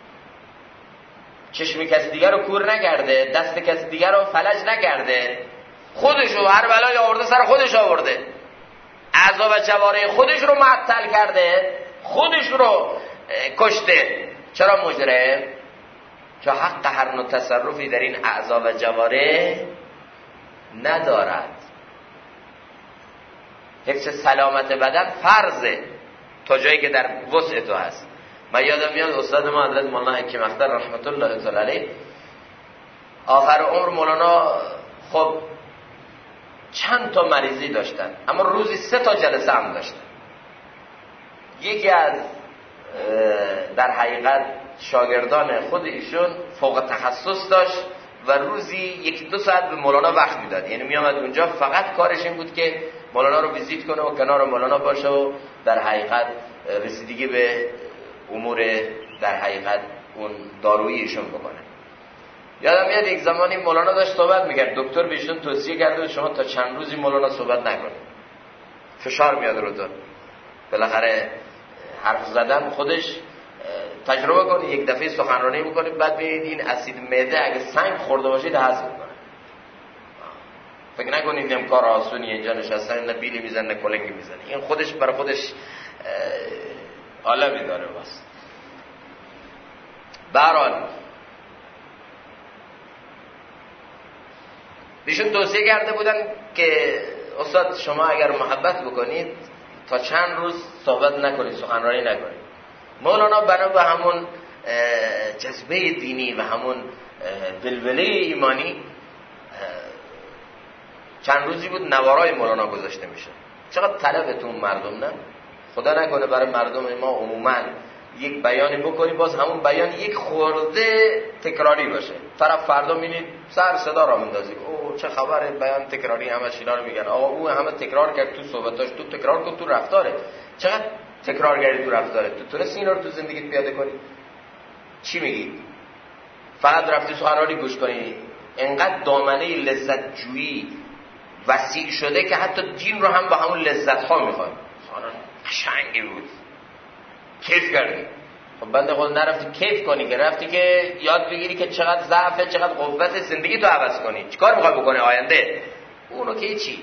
چشم کسی دیگر رو کور نکرده، دست کسی دیگر رو فلج نکرده، خودشو هر بلای آورده سر خودش آورده، اعضا و جوارح خودش رو معطل کرده، خودش رو کشته. چرا مجرم؟ چون حق هر نوع تصرفی در این اعضا و جوارح ندارد. حفظ سلامت بدن فرضه تا جایی که در وسع تو هست. من یادم میاد استاد ما حضرت مولانا حکیم اختر رحمت الله تعالی علیه، آخر عمر مولانا خب چند تا مریضی داشتن، اما روزی 3 تا جلسه هم داشتن. یکی از در حقیقت شاگردان خود ایشون فوق تخصص داشت و روزی 1-2 ساعت به مولانا وقت میداد، یعنی میامد اونجا فقط کارش این بود که مولانا رو ویزیت کنه و کنار مولانا باشه و در حقیقت رسیدگی به امور در حقیقت اون دارویی ایشون بکنه. یادم میاد یک زمانی مولانا داشت صحبت میکرد، دکتر بهشون توصیه کرده شما تا چند روزی مولانا صحبت نکنید، فشار میاد روتون. بالاخره حرف زدن خودش تجربه کنید، یک دفعه سخنرانی بکنید، بعد ببینید این اسید معده اگه سنگ خورده باشید حذف میکنه. فکر نکنید این کار آسونیه، اینجا نشستن نه بیلی میزنه نه کلنگی میزنه، این خودش برای خودش عالمی داره. واسه برحال ایشون توصیه کرده بودن که استاد شما اگر محبت بکنید تا چند روز صحبت نکنید، سخنرانی نکنید. مولانا بنا به همون جذبه دینی و همون ولوله ایمانی چند روزی بود نوارای مولانا گذاشته میشه. چقدر طلبتون مردم، نه خدا نکنه برای مردم ما عموما یک بیانی بکنی باز همون بیان یک خورده تکراری باشه، طرف فردا میبینید سر صدا را میندازی، اوه چه خبره، بیان تکراری همه اینا رو میگن، آقا او همه تکرار کرد تو صحبتاش، تو تکرار کن تو رفتاره. چقدر تکرارگری تو رفتاره؟ تو تونستی اینا رو تو زندگیت پیاده کنی؟ چی میگی؟ فقط رفتی سخنرانی گوش کنی. انقدر دامنه لذت جویی وسیع شده که حتی دین رو هم با همون لذت ها میخوای. قشنگی بود، کیف کردی. خب بنده خود نرفتی کیف کنی، که رفتی که یاد بگیری که چقدر ضعفه چقدر قوت زندگی تو عوض کنی. چیکار میخوای بکنی آینده؟ اونو که چی؟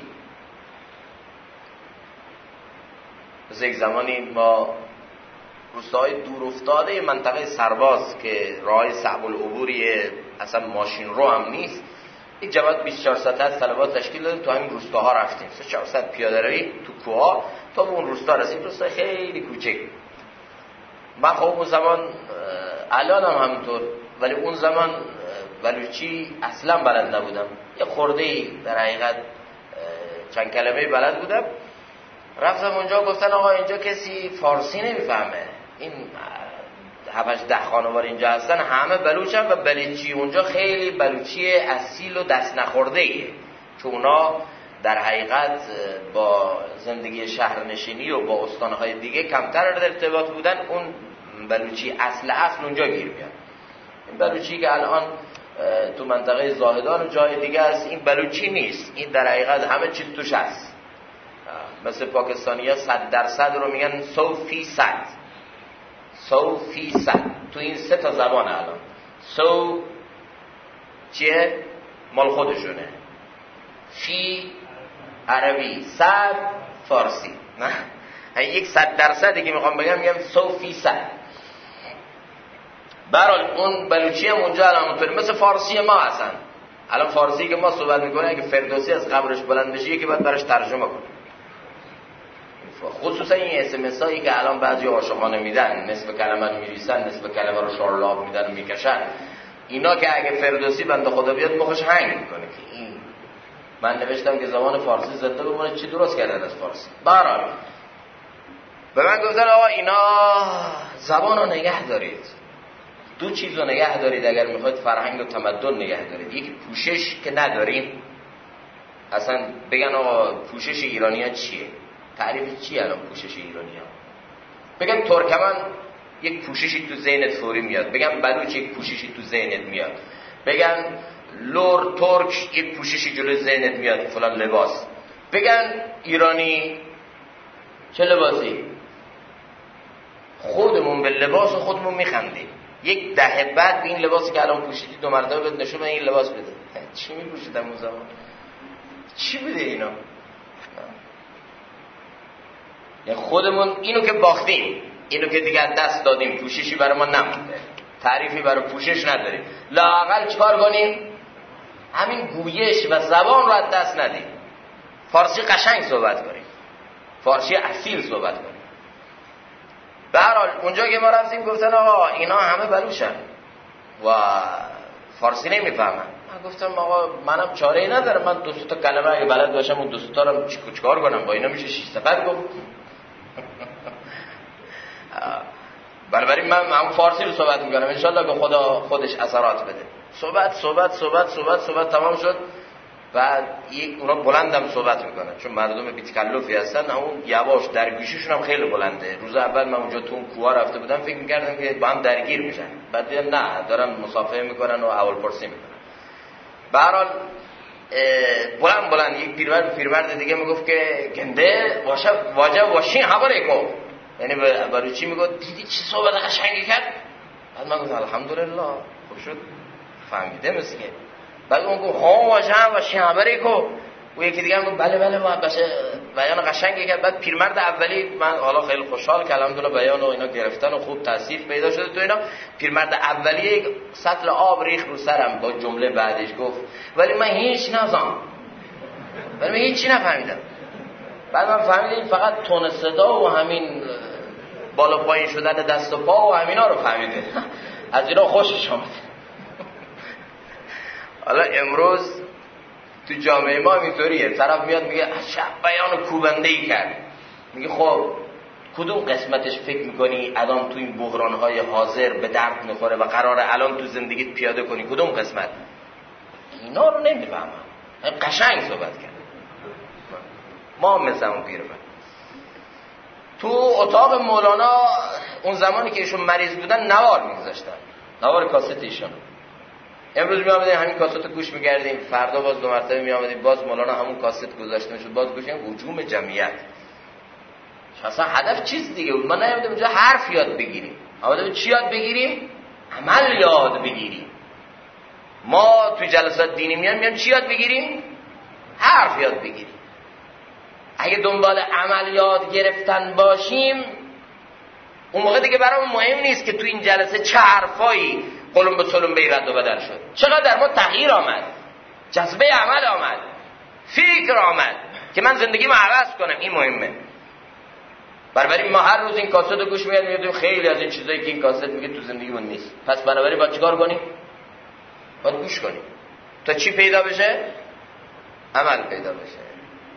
از یک زمانی ما روستاهای دور افتاده منطقه سرباز که راه صعب العبوریه، اصلا ماشین رو هم نیست، یک جماعت 24 ساعته از طلبات تشکیل دادیم، تو همین روستاها رفتیم 3-4 ساعت پیاده روی تو کوها تا به اون روستا رسید. روستا خیلی کوچک. من خب اون زمان الان هم همینطور، ولی اون زمان بلوچی اصلا بلد نبودم، یه خرده‌ای در حقیقت چند کلمه بلد بودم. رفتم اونجا گفتن آقا اینجا کسی فارسی نمیفهمه، این 7-10 خانوار اینجا هستن همه بلوچن و بلوچی اونجا خیلی بلوچی اصیل و دست نخورده‌ایه، چون اونا در حقیقت با زندگی شهرنشینی و با استانهای دیگه کمتر در ارتباط بودن، اون بلوچی اصل اونجا گیر میاد. این بلوچی که الان تو منطقه زاهدان و جای دیگه است این بلوچی نیست، این در حقیقت همه چیز توش هست. مثل پاکستانی ها 100% رو میگن 100%. تو این 3 تا زبان الان 100 چیه؟ مال خودشونه، فی عربی، 100 فارسی. نه یک 100% که میخوام بگم میگم 100%. برحال اون بلوچی هم اونجا الان اونطوری مثل فارسی ما هستن. الان فارسی که ما صحبت میکنه اگه فردوسی از قبرش بلند بشه یکی باید براش ترجمه کنه. خصوصا این SMS هایی که الان بعضی عاشقانه میدن، نصف کلمه رو میریسن، نصف کلمه رو شارلاب میدن و میکشن، اینا که اگه فردوسی بنده خدا بیاد مخش هنگ میکنه که این من نوشتم که زبان فارسی زنده بمونه، چی درست کردن از فارسی. برحال به من گفتن آقا اینا زبان رو نگه دارید، دو چیز رو نگه دارید اگر میخواید فرهنگ و تمدن نگه دارید. یکی پوشش که نداریم، اصلا بگن آقا پوشش ایرانی ها چیه، تعریف چیه الان پوشش ایرانی ها؟ بگن ترکمن یک پوششی تو ذهنت فوری میاد، بگن بلوچ یک پوششی تو ذهنت میاد، بگن لور ترک یک پوششی جلوی ذهنت میاد فلان لباس، بگن ایرانی چه لباسی، خودمون به لباس خودمون میخندیم. یک دهه بعد به این لباسی که الان پوشیدی 2 مرتبه بهت نشون این لباس بده. چی میپوشیدم اون زمان؟ چی بوده اینا؟ یعنی خودمون اینو که باختیم، اینو که دیگه دست دادیم، پوششی برای ما نمونده، تعریفی برای پوشش نداریم. لااقل چیکار کنیم؟ همین گویش و زبان رو از دست ندیم. فارسی قشنگ صحبت کنیم، فارسی اصیل صحبت کنیم. به هر حال اونجا که ما رفتیم گفتن آقا اینا همه بلوچن و فارسی نمیفهمن. من گفتم آقا منم چاره‌ای ندارم، من 2 تا کلمه اگه بلد باشم اون 2 تا رو چیکار کنم، با اینا میشه 6 صفت گفت. بنابراین من هم فارسی رو صحبت میکنم ان شاء الله که خدا خودش اثرات بده. صحبت تمام شد. بعد اونا بلندم صحبت میکنن چون مردم بی تکلفی هستن، اون یواش درگوشیشون هم خیلی بلنده. روز اول من اونجا تو اون کوه رفته بودم فکر میکردم که با هم درگیر میشن، بعد دیدم نه دارن مصافحه میکنن و اول پرسی میکنن. به هر حال بلند یک پیرمرد دیگه میگفت که گنده واجه واشین خبره کو، یعنی برای چی میگفت دیدی چه صحبت قشنگی کرد. بعد من گفتم الحمدلله خوب شد فهمیده مسکین. بعد اون گفت ها واشین خبره کو، و یکی دیگه گفت بله بیان قشنگی کرد. بعد پیرمرد اولی من حالا خیلی خوشحال که الحمدلله بیان و اینا گرفتن و خوب تاثیر پیدا شده تو اینا. پیرمرد اولی یک سطل آب ریخت رو سرم با جمله بعدش گفت ولی من هیچ نفهمیدم. بعد من فهمیدم فقط تون صدا و همین بالا پایین شدن دست و پا و همینا رو فهمیده. از اینا خوشش آمد. حالا امروز تو جامعه ما اینطوریه، طرف میاد میگه عجب بیان کوبنده‌ای کرد. میگه خب کدوم قسمتش فکر میکنی الان تو این بحران‌های حاضر به درد میخوره و قراره الان تو زندگیت پیاده کنی؟ کدوم قسمت؟ اینا رو نمیفهمم. قشنگ صحبت کرد. ما مثل اون پیرمرد تو اتاق مولانا اون زمانی که ایشون مریض بودن نوار میگذاشتن، نوار کاست ایشون. امروز می آمدیم همین کاست گوش می‌کردیم، فردا باز 2 مرتبه می آمدیم باز مولانا همون کاست گذاشته میشد باز گوش می‌کردیم. هجوم جمعیت اصلا هدف چیز دیگه بود. ما نیومدیم اونجا حرف یاد بگیریم، اومدیم چی یاد بگیریم؟ عمل یاد بگیریم. ما تو جلسات دینی میام چی یاد بگیریم؟ حرف یاد بگیریم. اگه دنبال عمل یاد گرفتن باشیم اون موقع دیگه برامون مهم نیست که تو این جلسه چه حرفایی قلم به سلم به رد و بدل شد، چقدر در ما تغییر آمد، جذبه عمل آمد، فکر آمد که من زندگیمو عوض کنم. این مهمه. بنابراین ما هر روز این کاست رو گوش می‌دیم، خیلی از این چیزایی که این کاست میگه تو زندگیمون نیست. پس بنابراین باید چیکار کنیم؟ باید گوش کنیم تا چی پیدا بشه؟ عمل پیدا بشه.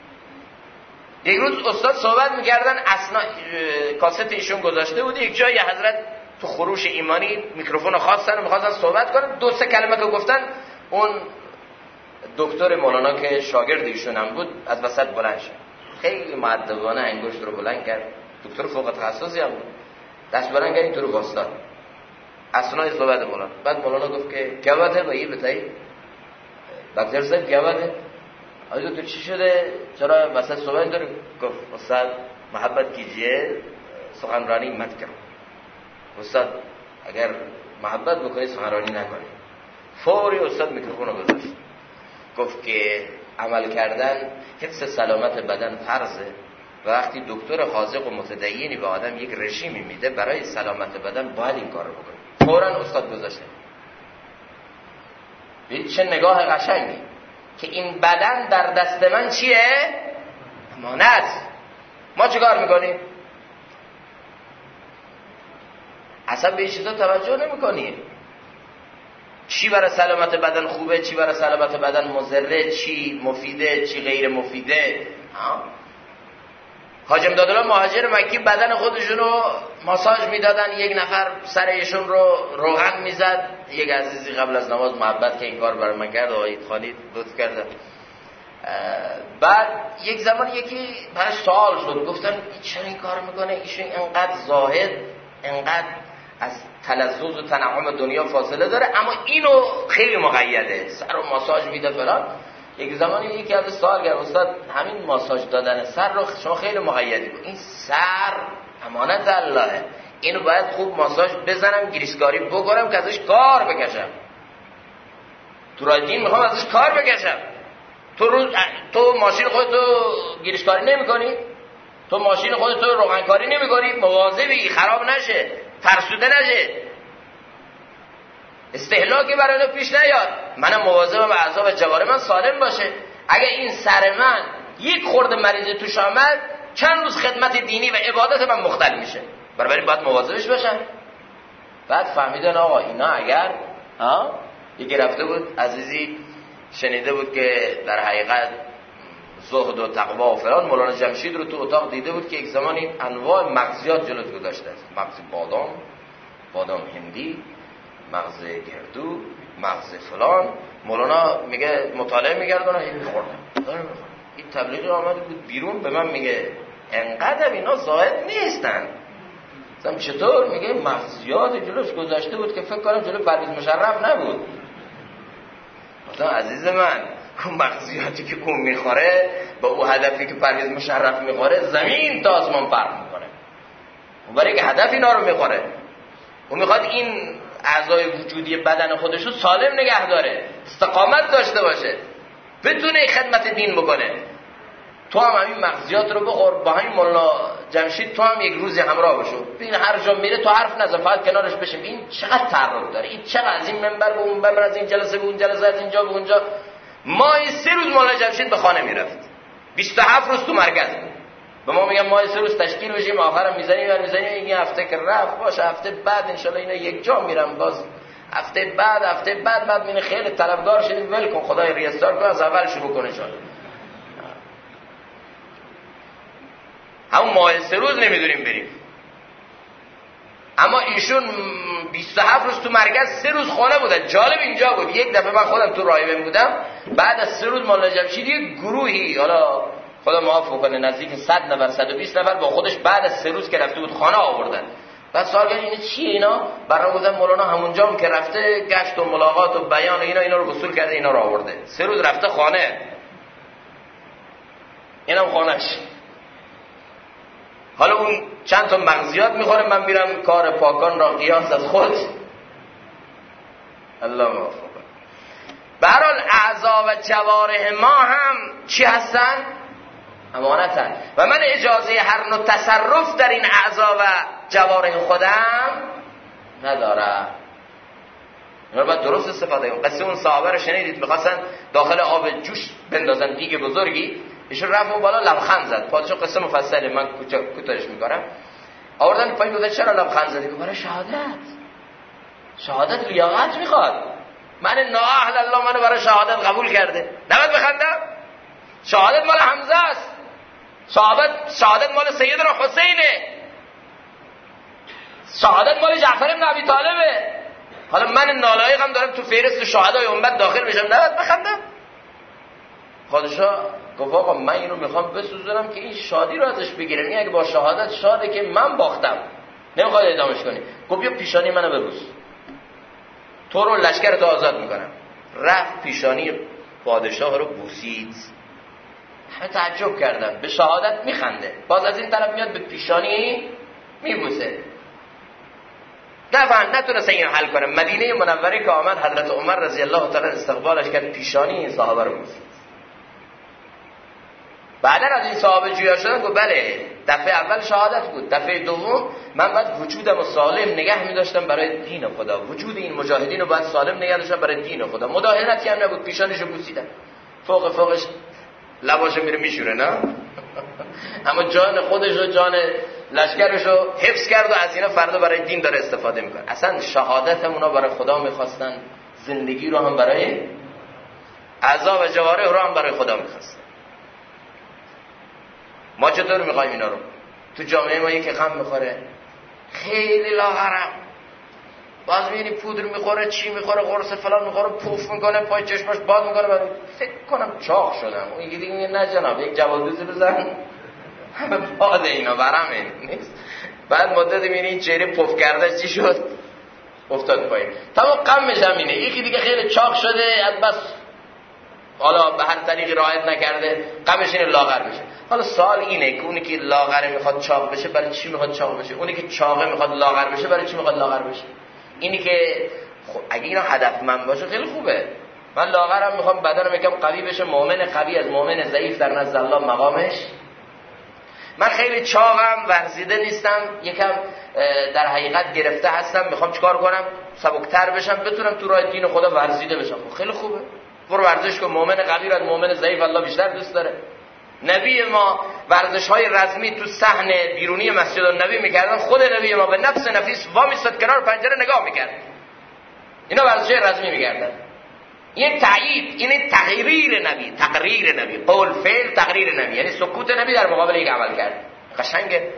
یک روز استاد صحبت می‌کردن، کاست ایشون گذاشته بود، یک جای حضرت تو خروش ایمانی میکروفون خواستن و می‌خواستن صحبت کنن. 2-3 کلمه که گفتن اون دکتر مولانا که شاگرد ایشون هم بود از وسط بلند شد، خیلی مؤدبانه انگشت رو بلند کرد. دکتر فوق تخصصی هم بود، دست بلند کرد اینطور واسطاد اثنای صحبت مولانا. بعد مولانا گفت که क्या बात है भाई बताइए डॉक्टर साहब क्या बात है؟ آیا تو چی شده؟ چرا وسط صحبت داری؟ گفت استاد محبت کیجیه سخنرانی مت کرو. استاد اگر محبت بکنی سخنرانی نکنی. فوری استاد میکروفون رو گذاشت، گفت که عمل کردن حفظ سلامت بدن فرضه، و وقتی دکتر حاذق و متدینی به آدم یک رژیمی میده برای سلامت بدن باید این کارو بکنه. فوراً استاد گذاشته. ببین چه نگاه قشنگی که این بدن در دست من چیه؟ امانت. ما چه کار میکنیم؟ اصلا به این چیزا توجه نمیکنیم. چی برای سلامت بدن خوبه، چی برای سلامت بدن مضره، چی مفیده، چی غیر مفیده. حاج امدادالله مهاجر مکی بدن خودشونو ماساژ میدادن، یک نفر سرشون رو روغن میزد. یک عزیزی قبل از نماز محبت که این کار برای من کرد، آقای خالد لطف کردن. بعد یک زمان یکی براش سوال شد، گفتن چرا این کار میکنه؟ ایشون انقدر زاهد، انقدر از تلذذ و تنعم دنیا فاصله داره، اما اینو خیلی مقیده، سر رو ماساژ میده فلان. یک زمانی یکی از سوال کرد، استاد همین ماساژ دادن سر رو شما خیلی مقیدی. این سر امانت اللهه، اینو باید خوب ماساژ بزنم، گریسکاری بکنم که ازش کار بکشم. تو راه دین میخوام ازش کار بکشم. تو ماشین خودتو گریسکاری نمی‌کنی؟ تو ماشین خودتو روغنکاری نمی‌کنی؟ مواظبی خراب نشه، فرسوده نشه، استهلاکی برای پیش نیاد. منم مواظبم اعضا و جوارح من سالم باشه. اگه این سر من یک خورده مریض توش آمد، چند روز خدمت دینی و عبادت من مختل میشه. برای باید مواظبش باشم. بعد فهمیدن آقا اینا اگر یکی رفته بود عزیزی شنیده بود که در حقیقت زهد و تقوا و فلان، مولانا جمشید رو تو اتاق دیده بود که یک زمانی انواع مغزیات جلوت گذاشته است. مغز بادام هندی، مغز گردو، مغز فلان. مولانا میگه مطالعه می‌کردن این می‌خوردن. این تبلیغی آمده بود بیرون به من میگه انقدر اینا زاهد نیستن. مثلا چطور؟ میگه مغزیات جلوش گذاشته بود که فکر کنم جلو پرویز مشرف نبود. مثلا عزیز من اون مغزیاتی که اون میخوره با اون هدفی که پرویز مشرف میخوره زمین تا آسمان فرق میکنه. اون برای که هدف اینا رو میخوره، اون میخواد این اعضای وجودی بدن خودش رو سالم نگه داره، استقامت داشته باشه، بتونه خدمت دین بکنه. تو هم همین مغزیات رو بخور، با همین مولانا جمشید تو هم یک روزی همراه بشو. ببین هر جا میره تو حرف نزن، فقط کنارش بشین. این چقدر تعارف داره، این چقدر از این منبر به اون منبر، از این جلسه به اون جلسه، از اینجا به اونجا. ماهی 3 روز مولانا جمشید به خانه میرفت، 27 روز تو مرکز بود. به ما میگن ماهی 3 روز تشکیل بشیم، آخرام میزنیم این هفته که رفت باشه، هفته بعد انشالله اینا یک جا میرم، باز هفته بعد میینه خیلی طلبگار شدیم، ول کن خدای ریاستار کن، از اول شروع کن انشالله. همون ماه 3 روز نمیدونیم بریم. اما ایشون 27 روز تو مرکز، 3 روز خانه بودن. جالب اینجا بود، یک دفعه من خودم تو رایبن بودم، بعد از 3 روز مولانا جمشید یک گروهی، حالا خدا معاف کنه، نزدیک 100 نفر 120 نفر با خودش بعد از 3 روز که رفته بود خانه آوردن. بعد سوال کردن اینا چیه؟ اینا برام گفتن مولانا همونجام که رفته گشت و ملاقات و بیان و اینا رو وصول کرده، اینا رو آورده. 3 روز رفته خانه، اینم خانه‌اش. حالا اون چند تا مغزیات میخوره، من میرم کار پاکان را قیاس از خود. الله معاف کنه. به هر حال اعضا و جوارح ما هم چی هستن؟ امانتن. و من اجازه هر نوع تصرف در این اعضا و جوارح خودم ندارم. اینا رو باید درست استفاده کنم. قصه اون صحابه رو شنیدید، میخواستن داخل آب جوش بندازن دیگ بزرگی، ایشون رفت اون بالا لبخند زد. پادشاه قصه مفصله، من کوتاهش میکنم. آوردن پایین، گفتن چرا لبخند زدی؟ گفت برای شهادت لیاقت میخواد. من نااهل الله منو برای شهادت قبول کرده، نباید بخندم؟ شهادت مال حمزه است، شهادت مال سیدنا حسینه، شهادت مال جعفر بن ابی طالبه. حالا من نالایقم دارم تو فهرست شهدای امت داخل بشم، نباید بخندم؟ پادشاه گفت آقا من اینو میخوام بسوزونم که این شادی رو ازش بگیرم. این اگه با شهادت شاده که من باختم، نمیخواد اعدامش کنی. گفت بیا پیشانی منو ببوس، تو رو لشکر تو آزاد میکنم. رفت پیشانی پادشاه رو بوسید. همه تعجب کردن، به شهادت میخنده، باز از این طرف میاد به پیشانی میبوسه. نتونست این حل کنه. مدینه منوره که آمد، حضرت عمر رضی الله تعالی استقبالش کرد، پیشانی این صحابه رو بوسید. بعدا از این صحابه جویا شدن گفت بله دفعه اول شهادت بود، دفعه دوم من باید وجودم رو سالم نگه می‌داشتم برای دین خدا، وجود این مجاهدین رو باید سالم نگه داشتم برای دین خدا. مداهنتی هم نبود، پیشانشو بوسیدن، فوقش لباشو میره میشوره نه اما جان خودش و جان لشکرش رو حفظ کرد و از اینا فردا برای دین داره استفاده میکنه. اصلا شهادت هم اونا برای خدا میخواستن، زندگی رو هم برای اعضا و جوارح رو هم برای خدا میخواستن. ما چطور میخوایم اینا رو؟ تو جامعه ما یکی غم میخوره خیلی لاغرم، باز میبینی پودر میخوره، چی میخوره، قرص فلان میخوره، پوف میکنه، پای چشماش باز میکنه، بعد فکر کنم چاق شدم. اون یکی دیگه نه جناب یک جوادوزی بزن همه باد اینا برمه نیست. بعد مدت میبینی این چهره پف کرده چی شد؟ افتاد پایین. تمام غمش هم اینه. یکی دیگه خیلی چاق شده از بس حالا به هر طریقی رعایت نکرده غمش اینه لاغر بشه. حالا سوال اینه که اونی که لاغره میخواد چاق بشه برای چی میخواد چاق بشه؟ اونی که چاقه میخواد لاغر بشه برای چی میخواد لاغر بشه؟ اینی که خب اگه اینا هدفمند باشه خیلی خوبه. من لاغرم میخوام بدنم یکم قوی بشه، مؤمن قوی از مؤمن ضعیف در نزد الله مقامش. من خیلی چاقم، ورزیده نیستم، یکم در حقیقت گرفته هستم، میخوام چیکار کنم؟ سبکتر بشم، بتونم تو راه دین خدا ورزیده بشم. خب خیلی خوبه، برو ورزش کن. مؤمن قوی رو از مؤمن ضعیف الله بیشتر دوست داره. نبی ما ورزش‌های رزمی تو صحن بیرونی مسجد النبی می‌کردن، خود نبی ما به نفس نفیس وا می‌ایستاد کنار پنجره نگاه می‌کرد. اینا ورزش‌های رزمی می‌کردن. این تایید، این تقریر نبی، قول فعل تقریر نبی، یعنی سکوت نبی در مقابل یک عمل کرد. قشنگه،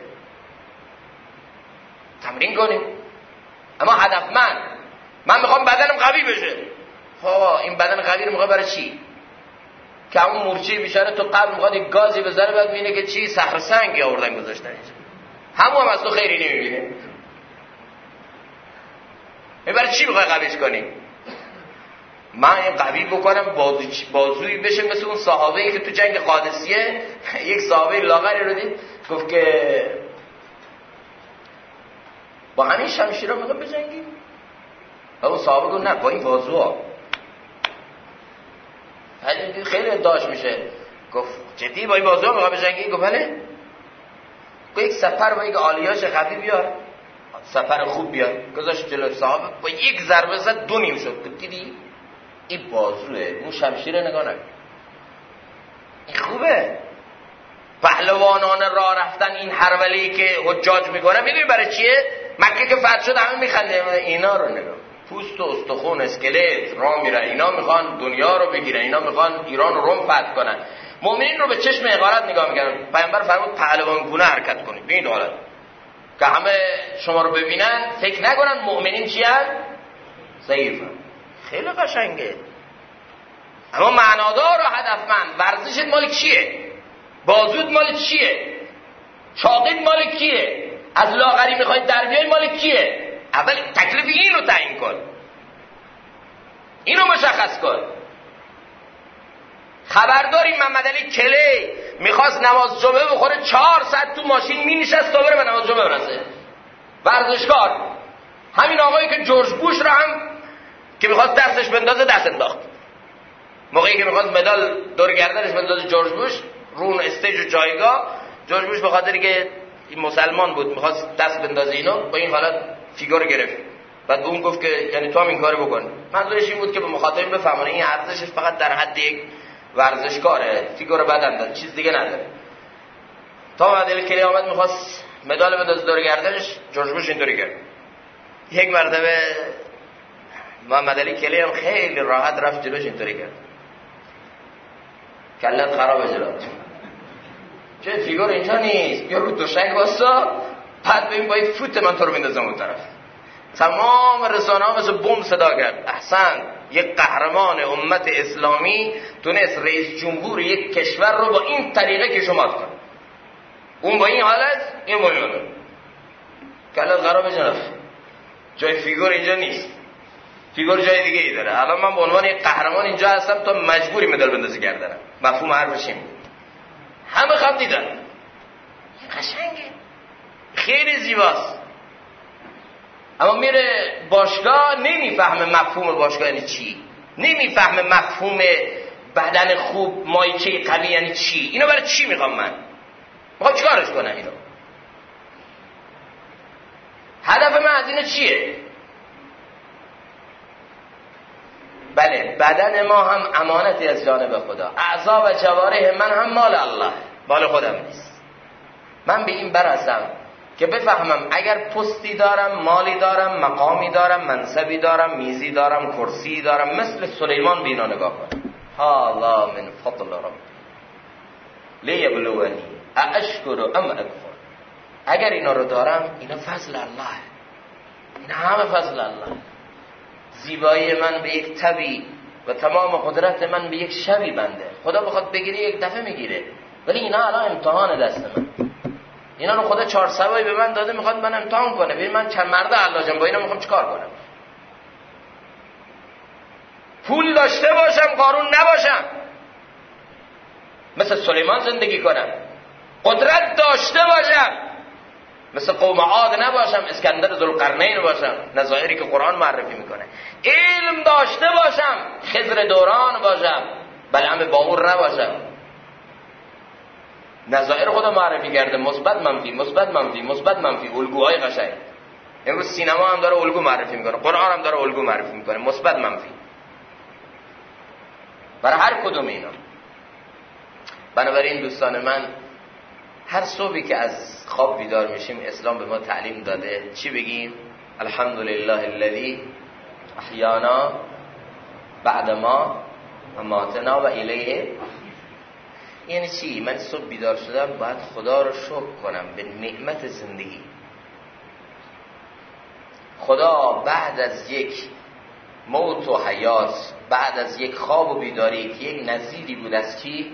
تمرین کنیم. اما هدفمند، من میخوام بدنم قوی بشه. این بدن قوی رو میخوام برای چی؟ که اون مورچه بیچاره تو قلب میخواد یک گازی بزنه، بعد میبینه که چی؟ صخره سنگی آوردن گذاشتن اینجا، همون هم از تو خیری نمیبینه. برای چی میخوای قویش کنی؟ من این قوی بکنم بازویی بشه مثل اون صحابه‌ای که تو جنگ قادسیه یک صحابه لاغری رو دید گفت که با همین شمشیرها میخوام بجنگیم. اون صحابه گفت نه با این بازوها. خیلی ادعاش میشه. گفت جدی با این بازوها میخوام بجنگیم؟ گفت بله. گفت یک سپر با یک آلیاژ قوی بیار، سپر خوب بیار. گذاشت جلوی صحابه، با یک ضربه زد 2 نیم شد. گفت دیدی این بازوه، اون شمشیره نگاه نکن. این خوبه. پهلوانان راه رفتن این هروله‌ای که حجاج میکنن، میدونی برای چیه؟ مکه که فتح شد همه میخنده. اینا رو نگاه، پوست و استخون اسکلت راه میرن، اینا میخوان دنیا رو بگیرن، اینا میخوان ایران رو روم فتح کنن. مؤمنین رو به چشم حقارت نگاه میکنن. پیامبر فرمود پهلوان گونه حرکت کنید به این حالت که همه شما رو ببینن فکر نکنن مؤمنین چی هستن؟ ضعیفن. خیلی قشنگه، اما معنادار و هدفمند. ورزشت مال کیه؟ بازود مال چیه؟ چاقید مال کیه؟ از لاغری میخوای در بیای مال کیه؟ اول تکلیف این رو تعیین کن، اینو مشخص کن. خبرداری محمد علی کلی میخواست نماز جمعه بخوره 4 ساعت تو ماشین مینشست تا بره به نماز جمعه برسه. ورزشکار. همین آقایی که جورج بوش رو هم که میخواست دستش بندازه دست انداخت. موقعی که میخواست مدال دور گردنش بندازه جورج بوش رو اون استیج و جایگاه، جورج بوش به خاطری که این مسلمان بود میخواست دست بندازه اینو، با این حالت فیگور گرفت. بعد اون گفت که یعنی تو هم این کارو بکن. منظورش این بود که به مخاطبین بفهمونه این ارزشش فقط در حد یک ورزشکاره، فیگور بدن داره، چیز دیگه نداره. تا مدل کلی آمد میخواست مدال بندازه دور گردنش، جورج بوش اینطوری کرد. یک مرتبه محمد علی کلی هم خیلی راحت رفت جلوش اینطوری کرد. کلت خرابه جلوت. چه فیگور اینجا نیست، بیا رو دوشنگ واسا، بعد ببین با این فوت من تو رو میندازم اون طرف. تمام رسانه ها مثل بمب صدا کرد. احسن، یک قهرمان امت اسلامی تونست رئیس جمهور یک کشور رو با این طریقه کشمات کنه. اون با این حالت، این با این حالت. کلت خرابه جناب. جای فیگور اینجا نیست. فیگور جای دیگه ای داره. الان من به عنوان یک قهرمان اینجا هستم، تو مجبوری مدال بندازی گردنم. مفهوم حرفش این بود. همه خب دیدن. قشنگه، خیلی زیباست. اما میره باشگاه نمیفهمه مفهوم باشگاه یعنی چی، نمیفهمه مفهوم بدن خوب، مایچه قوی یعنی چی؟ اینو برای چی میخوام من؟ میخوام چیکارش کنم اینو؟ هدف من از اینو چیه؟ بله، بدن ما هم امانتی از جانب خدا، اعضا و جوارح من هم مال الله، مال خودم نیست. من به این برسم که بفهمم اگر پستی دارم، مالی دارم، مقامی دارم، منصبی دارم، میزی دارم، کرسی دارم، مثل سلیمان بینا نگاه کنم، هذا من فضل ربی لیبلونی اشکر ام اکفر. اگر اینا رو دارم، اینا فضل الله، این همه فضل الله. زیبایی من به یک تبی و تمام قدرت من به یک شبی بنده. خدا بخواد بگیره یک دفعه میگیره، ولی اینا الان امتحان دست من. اینا رو خدا 4 سوایی به من داده، میخواد من امتحان کنه. ببین من چند مرده الله جان، با اینا میخوام چیکار کنم؟ پول داشته باشم، قارون نباشم، مثل سلیمان زندگی کنم. قدرت داشته باشم، مثل قوم عاد نباشم، اسکندر ذوالقرنین باشم، نظایری که قرآن معرفی میکنه. علم داشته باشم، خضر دوران باشم، بلعم باور نباشم. نظایر خدا معرفی کرده، مثبت منفی، مثبت منفی، مثبت منفی، الگوهای قشنگ. امروز سینما هم داره الگو معرفی میکنه، قرآن هم داره الگو معرفی میکنه، مثبت منفی برای هر کدوم اینا. بنابراین دوستان من، هر صبحی که از خواب بیدار میشیم اسلام به ما تعلیم داده چی بگیم؟ الحمدلله الذی احیانا بعد ما اماتنا و الیه. یعنی چی؟ من صبح بیدار شدم باید خدا رو شکر کنم به نعمت زندگی. خدا بعد از یک موت و حیات، بعد از یک خواب و بیداری که یک نظیری بود از چی؟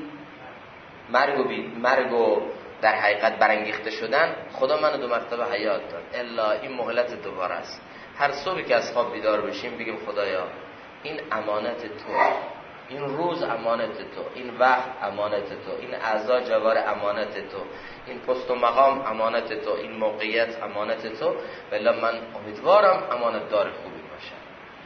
مرگ و در حقیقت برانگیخته شدن، خدا منو 2 مرتبه حیات داد. الا این مهلت دوباره است. هر صبحی که از خواب بیدار بشیم بگیم خدایا این امانت تو، این روز امانت تو، این وقت امانت تو، این اعضا جوار امانت تو، این پست و مقام امانت تو، این موقعیت امانت تو. بلا من امیدوارم امانت دار خوبی باشم.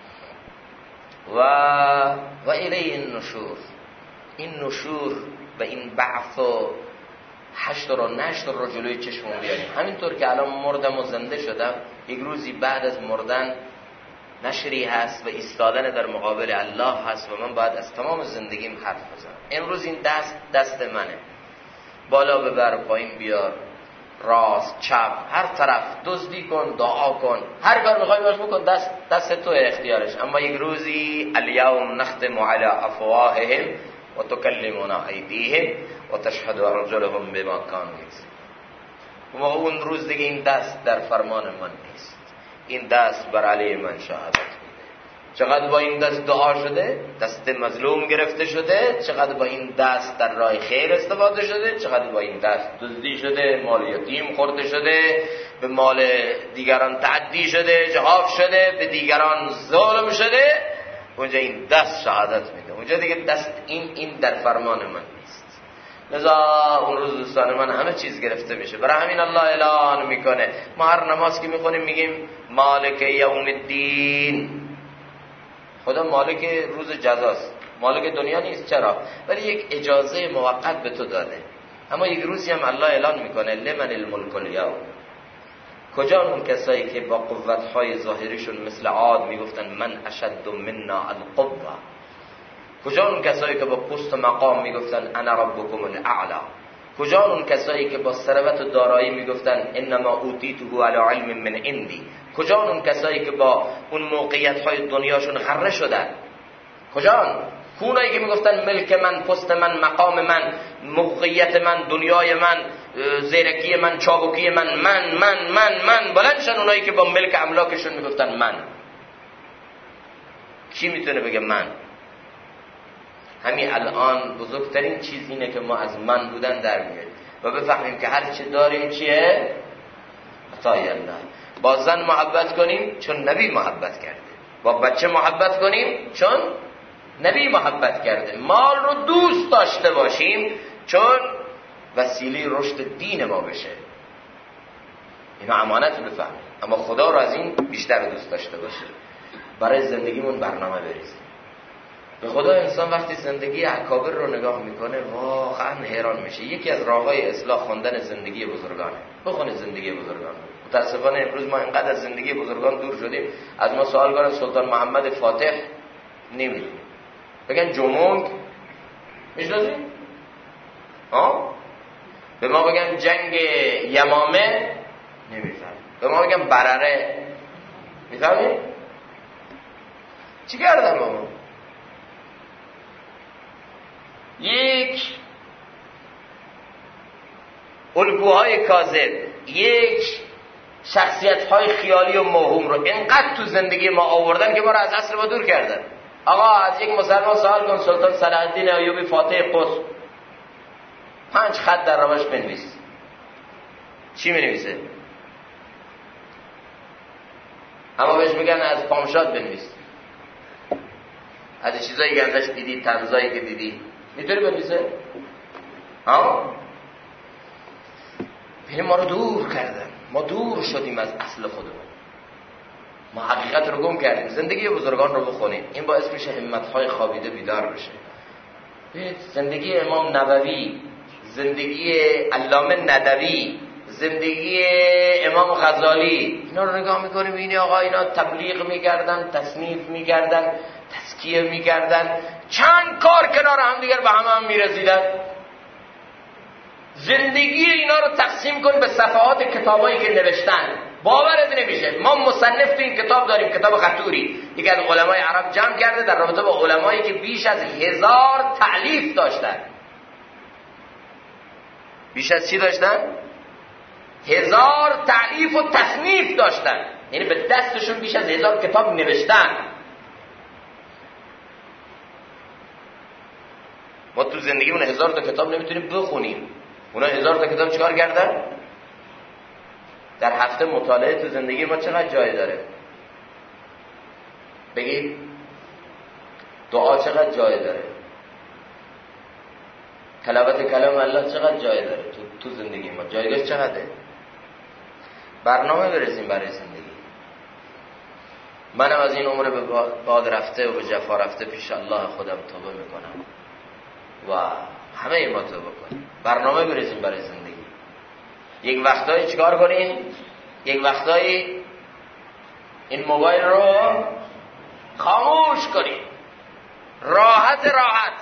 و الیه النشور. این نشور و این بعث و حشر و نشر رو جلوی چشمون بیاریم. همینطور که الان مردم و زنده شدم، یک روزی بعد از مردن نشری هست و ایستادن در مقابل الله هست و من باید از تمام زندگیم حرف بزنم. امروز این دست منه، بالا ببر، پایین بیار، راست چپ، هر طرف دزدی کن، دعا کن، هر کار میخوای باش بکن، دست تو اختیارش. اما یک روزی الیوم نختم علی افواههم و تکلمنا ایدیهم و تشهد ارجلهم بما کانوا یکسبون. و اون روز دیگه این دست در فرمان من نیست، این دست بر علیه من شهادت میده. چقدر با این دست دعا شده، دست مظلوم گرفته شده، چقدر با این دست در راه خیر استفاده شده، چقدر با این دست دزدی شده، مال یتیم خورده شده، به مال دیگران تعدی شده، جهاف شده، به دیگران ظلم شده. اونجا این دست شهادت میده، اونجا دیگه دست این در فرمان من نیست. لذا اون روز دوستان من همه چیز گرفته میشه. برای همین الله اعلان میکنه، ما هر نماز که میخونیم میگیم مالک یوم الدین. خدا مالک روز جزاست، مالک دنیا نیست. چرا؟ ولی یک اجازه موقت به تو داده. اما یک روزی هم الله اعلان میکنه لمن الملک اليوم. کجا اون کسایی که با قوت‌های ظاهریشون مثل عاد میگفتن من اشد منا القوه؟ کجا اون کسایی که با پست و مقام میگفتن انا ربکم الاعلی؟ کجا اون کسایی که با ثروت و دارایی میگفتن انما اوتیته علی علم من عندی؟ کجا اون کسایی که با اون موقعیت‌های دنیاشون غره شدن؟ کجا اونایی که میگفتن ملک من، پست من، مقام من، موقعیت من، دنیای من، زیرکی من، چابکی من بلندشن اونایی که با ملک املاکشون میگفتن من. کی میتونه بگه من؟ همین الان بزرگترین چیز اینه که ما از من بودن در میاریم و بفهمیم که هر چی داریم چیه؟ عطای الله. با زن محبت کنیم چون نبی محبت کرده، با بچه محبت کنیم چون نبی محبت کرده، مال رو دوست داشته باشیم چون وسیله رشد دین ما بشه. اینا امانت بفهمیم، اما خدا رو از این بیشتر دوست داشته باشه. برای زندگیمون برنامه بریزیم. به خدا انسان وقتی زندگی اکابر رو نگاه میکنه واقعا حیران میشه. یکی از راههای اصلاح خوندن زندگی بزرگانه. بخونید زندگی بزرگان. متاسفانه امروز ما اینقدر از زندگی بزرگان دور شدیم، از ما سوال کردن سلطان محمد فاتح نمیدونیم، بگن جمونگ میشناسید؟ به ما بگن جنگ یمامه نمیفهم، به ما بگن برره میفهمید؟ چی کردن با ما؟ یک الگوهای کاذب، یک شخصیت‌های خیالی و موهوم رو اینقدر تو زندگی ما آوردن که ما رو از اصل ما دور کردن. آقا از یک مسلمان سوال کن سلطان صلاح الدین ایوبی فاتح قدس 5 خط در روش بنویس، چی می‌نویسه؟ اما بهش میگن از پامشاد بنویس، از چیزایی که ازش دیدی، طنزایی که دیدی، میتونی بنویسه؟ یعنی ما رو دور کردن، ما دور شدیم از اصل خودمون، ما حقیقت رو گم کردیم. زندگی بزرگان رو بخونید، این باعث میشه همت‌های خوابیده بیدار بشه. زندگی امام نووی، زندگی علامه ندوی، زندگی امام غزالی، اینا رو نگاه میکنیم ببینی آقا اینا تبلیغ میکردن، تصنیف میکردن، تزکیه میکردن، چند کار کنار هم دیگر به هم میرسیدن. زندگی اینا رو تقسیم کن به صفحات کتابایی که نوشتن، باورت نمیشه. ما مصنف تو این کتاب داریم، کتاب خطوری، یکی از علمای عرب جمع کرده در رابطه با علمایی که بیش از 1000 تألیف داشتن. بیش از چی داشتن؟ 1000 تألیف و تصنیف داشتن، یعنی به دستشون بیش از 1000 کتاب نوشتن. ما تو زندگیمون 1000 تا کتاب نمیتونیم بخونیم، اونا 1000 تا کتاب چیکار کردن؟ در هفته مطالعه تو زندگی ما چقدر جای داره؟ بگید. دعا چقدر جای داره؟ تلاوت کلام الله چقدر جای داره تو زندگی ما؟ جایگاهش چقدره؟ برنامه بریزیم برای زندگی. منم از این عمر به باد رفته و به جفا رفته پیش الله خودم توبه میکنم و همه ما توبه کنیم. برنامه بریزیم برای زندگی. یک وقتایی چیکار کنیم؟ یک وقتایی این موبایل رو خاموش کنیم، راحت.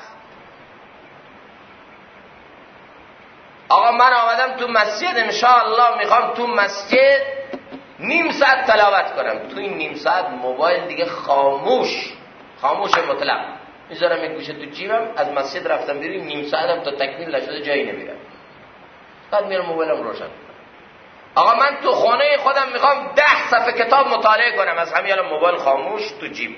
آقا من آمدم تو مسجد، انشاءالله میخوام تو مسجد نیم ساعت تلاوت کنم. تو این نیم ساعت موبایل دیگه خاموش مطلق میذارم یک گوشه تو جیبم. از مسجد رفتم بیرون، نیم ساعتم تا تکمیل نشده جایی نمیرم، بعد میرم موبایلم روشن. آقا من تو خانه خودم میخوام 10 صفحه کتاب مطالعه کنم، از همین الان موبایل خاموش تو جیب.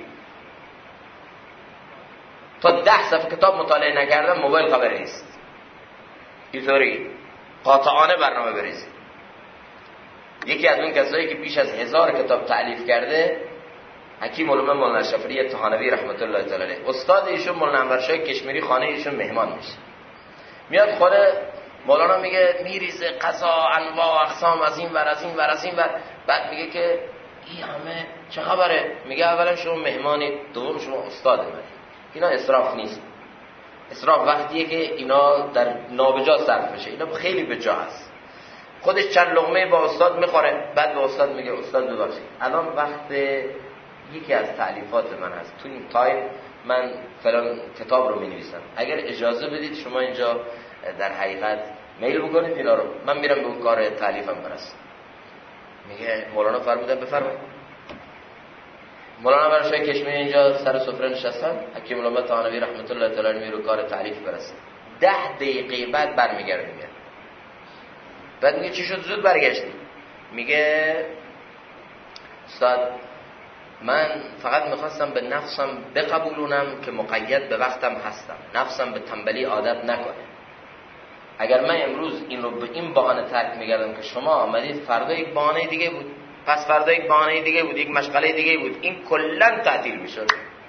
تا 10 صفحه کتاب مطالعه نکردم موبایل خبری نیست. اینطوری قاطعانه برنامه بریزید. یکی از اون کسایی که بیش از 1000 کتاب تألیف کرده حکیم علوم مولانا شفیعی طحانوی رحمت الله تعالی علیه، استاد ایشون مولانا انورشاه کشمیری خانه ایشون مهمان میشه. میاد خونه مولانا میگه میریزه قضا انواع اقسام از این ور، بعد میگه که این همه چه خبره؟ میگه اولا شما مهمانی، دوم شما استاد منی. اینا اسراف نیست. اسراف وقتیه که اینا در نابجا صرف بشه. اینا خیلی بجا هست. خودش چند لقمه با استاد میخوره، بعد به استاد میگه استاد ببخشید الان وقت یکی از تألیفات من هست، تو این تایم من فلان کتاب رو مینویسم، اگر اجازه بدید شما اینجا در حقیقت میل بکنید اینا رو، من میرم به اون کار تألیفم برسم. میگه مولانا فرمودن بفرمایید. مولانا انورشاه کشمیری اینجا سر سفره نشستن، حکیم علوم طحانوی رحمت الله تعالی علیه رو کار تألیف برسه. 10 دقیقه بعد برمیگرده میگه. بعد میگه چی شد زود برگشتی؟ میگه استاد من فقط میخواستم به نفسم بقبولونم که مقید به وقتم هستم، نفسم به تنبلی عادت نکنه. اگر من امروز این رو به این بهانه ترک میگردم که شما آمدید، فردا یک بهانه دیگه بود، پس فردا یک بهانه دیگه بود، یک مشغله دیگه بود، این کلا تعطیل میشد.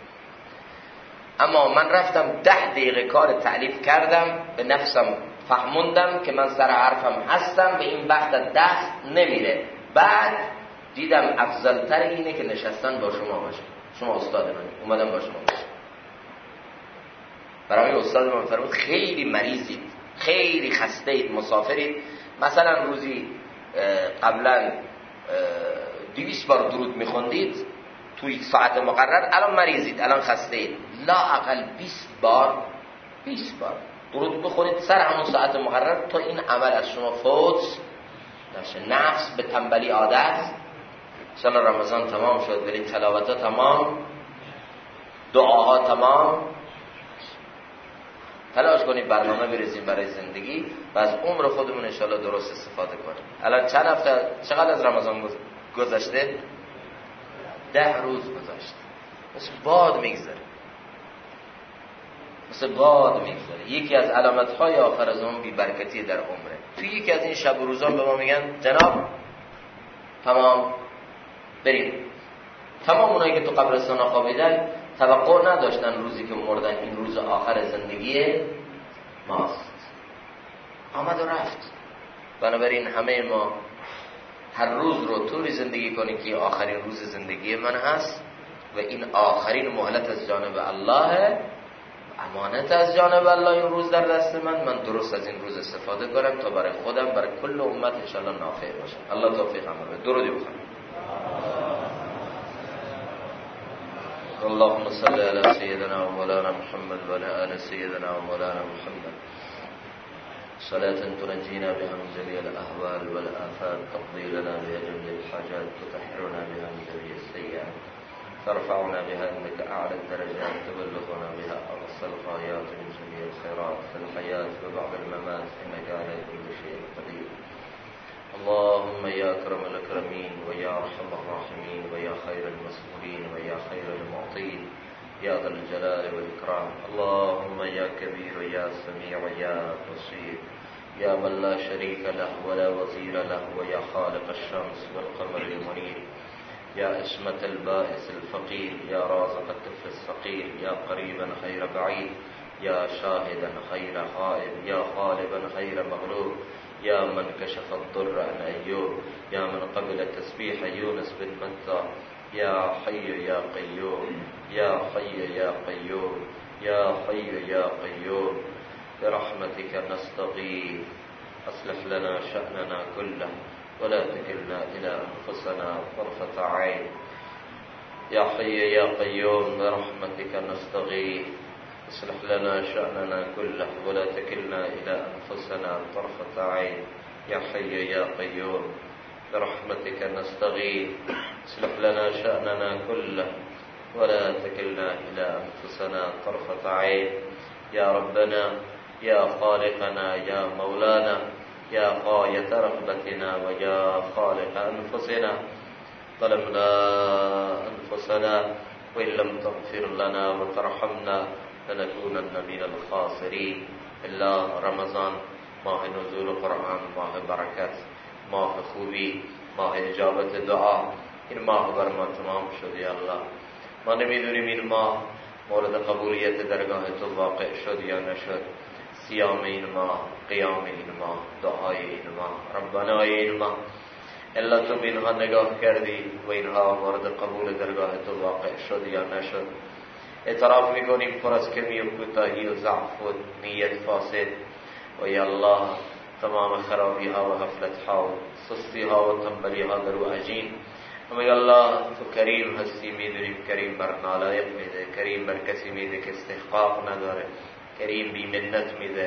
اما من رفتم 10 دقیقه کار تألیف کردم، به نفسم فهموندم که من سر حرفم هستم، به این وقت دست نمیره. بعد دیدم افضل تر اینه که نشستن با شما باشه، شما استاد منی، اومدم با شما باشه. برای استاد من فرمود خیلی مریضید، خیلی خسته اید، مسافرید، مثلا روزی قبلا 200 بار درود میخوندید توی ساعت مقرر، الان مریضید، الان خسته اید، لا اقل 20 بار درود بخونید سر همون ساعت مقرر تا این عمل از شما فوت نشه. نفس به تنبلی عادت. سال رمضان تمام شد، برید تلاوت‌ها تمام، دعاها تمام، تلاش کنید برنامه بریزیم برای زندگی و از عمر خودمون انشاءالله درست استفاده کنیم. الان چند هفته، چقدر از رمضان گذشته؟ 10 روز گذشته. مثل باد میگذره. یکی از علامت‌های آخر زمان بی‌برکتی در عمره. توی یکی از این شب و روزا به ما میگن جناب تمام برید. تمام اونایی که تو قبرستان خوابیدن توقع نداشتن روزی که مردن این روز آخر زندگی ماست. آمد و رفت. بنابراین همه ما هر روز رو طوری زندگی کنیم که آخرین روز زندگی من هست و این آخرین مهلت از جانب الله، امانت از جانب الله این روز در دست من درست از این روز استفاده کنم تا برای خودم، برای کل امت انشاءالله نافع باشه. الله توفیق همه بده. درودی بخونیم. اللهم صل على سيدنا ومولانا محمد وعلى آل سيدنا ومولانا محمد صلاة تنجينا بها من جميع الأهوال والآفات، تقضي لنا بها جميع الحاجات، تطهرنا بها من جميع السيئات، ترفعنا بها إنك أعلى الدرجات، تبلغنا بها أقصى الغايات من جميع الخيرات في الحياة وبعد الممات، إنك على كل شيء قدير. اللهم يا أكرم الأكرمين ويا أرحم الراحمين ويا خير المسؤولين ويا خير المعطين يا ذا الجلال والإكرام. اللهم يا كبير يا سميع يا بصير يا من لا شريك له ولا وزير له ويا خالق الشمس والقمر المنير يا اسمة البائس الفقير يا رازق الطفل الصغير يا قريبا خير بعيد يا شاهدا خير غائب يا غالبا خير مغلوب يا من كشف الضر عن أيوب يا من قبل تسبيح يونس بن متى يا حي يا قيوم يا حي يا قيوم يا حي يا قيوم برحمتك نستغيث أصلح لنا شأننا كله ولا تكلنا إلى أنفسنا طرفة عين يا حي يا قيوم برحمتك نستغيث اصلح لنا شأننا كله ولا تكلنا إلى أنفسنا طرفة عين يا حي يا قيوم برحمتك نستغيث اصلح لنا شأننا كله ولا تكلنا إلى أنفسنا طرفة عين يا ربنا يا خالقنا يا مولانا يا غاية رغبتنا ويا خالق أنفسنا ظلمنا أنفسنا وإن لم تغفر لنا وترحمنا لنكونن من الخاسرين. إلا رمضان ماه نزول قرآن، ماه برکت، ماه خوبی، ماه اجابت دعا، این ماه بر ما تمام شد. یا الله ما نمیدونیم این ماه مورد قبولیت درگاه تو واقع شد یا نشد. صیام این ماه، قیام این ماه، دعای این ماه، ربنای این ماه، الا تو اینها نگاه کردی و اینها مورد قبول درگاه تو واقع شد یا نشد. اعتراف میکنیم پر از کمی و کوتاهی و ضعف و نیت فاسد و یا الله تمام خرابی ها و غفلت ها و سستی ها و تنبلی ها در و عجین. اما یا الله تو کریم هستی، میدونیم کریم بر نالایق میده، کریم بر کسی میده که استحقاق نداره، کریم بی منت میده.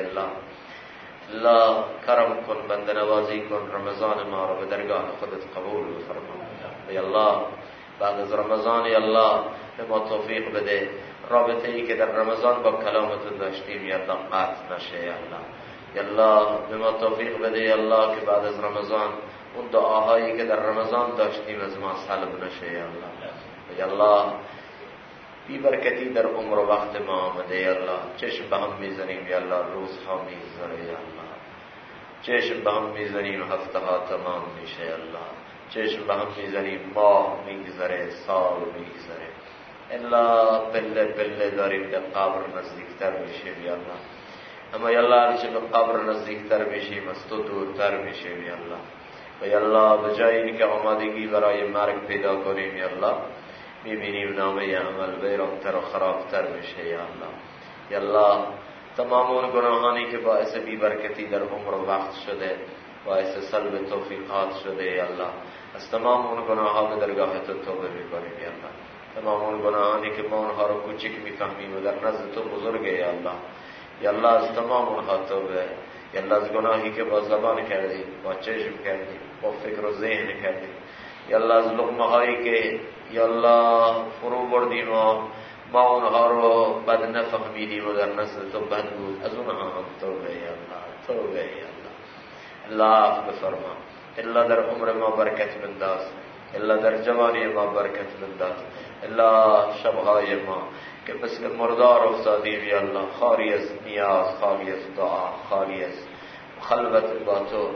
الله کرم کن، بنده نوازی کن، رمضان ما رو به درگاه خودت قبول بفرما. یا الله بعد از رمضان یا الله به ما توفیق بده رابطه ای که در رمضان با کلامت داشتیم یا الله قطع نشه. یا الله یا الله به ما توفیق بده یا الله که بعد از رمضان اون دعاهایی که در رمضان داشتیم از ما سلب نشه. یا الله یا الله بی برکتی در عمر و وقت ما آمده. یا الله چشم به هم میزنیم یا الله روزها میگذره. یا الله چشم به هم میزنیم هفته ها تمام میشه. یا الله چشم به هم میزنیم ماه میگذره، سال میگذره، الا بله بله داریم به قبر نزدیکتر میشیم. یا الله اما یا الله هرچه به قبر نزدیکتر میشیم از تو دورتر میشیم. یا الله و یا الله به جای اینکه آمادگی برای مرگ پیدا کنیم یا الله میبینیم نامه عمل ویرانتر و خرابتر میشه. یا الله یا الله تمام اون گناهانی که باعث بی‌برکتی در عمر و وقت شده، باعث سلب توفیقات شده، یا الله از تمام اون گناهها به درگاه تو توبه می‌کنیم یا الله. تمام اون گناهانی که ما اونها رو کوچک می‌فهمیم و در نزد تو بزرگه یا الله. یا الله از تمام اونها توبه. یا الله از گناهی که با زبان کردیم، با چشم کردیم، با فکر و ذهن کردیم، یا الله از لقمه‌هایی که یا الله فرو بردیم و ما اونها رو بد نفهمیدیم و در نزد تو بد بود، از اونها هم توبه یا الله، توبه یا الله. الله بفرما، الله در عمر ما برکت بنداز، الله در جوانی ما برکت بنداز. الله شبهای ما که مثل مردار افتادیم یا الله، خالی از نیاز، خالی از دعا، خالی از خلوت با تو،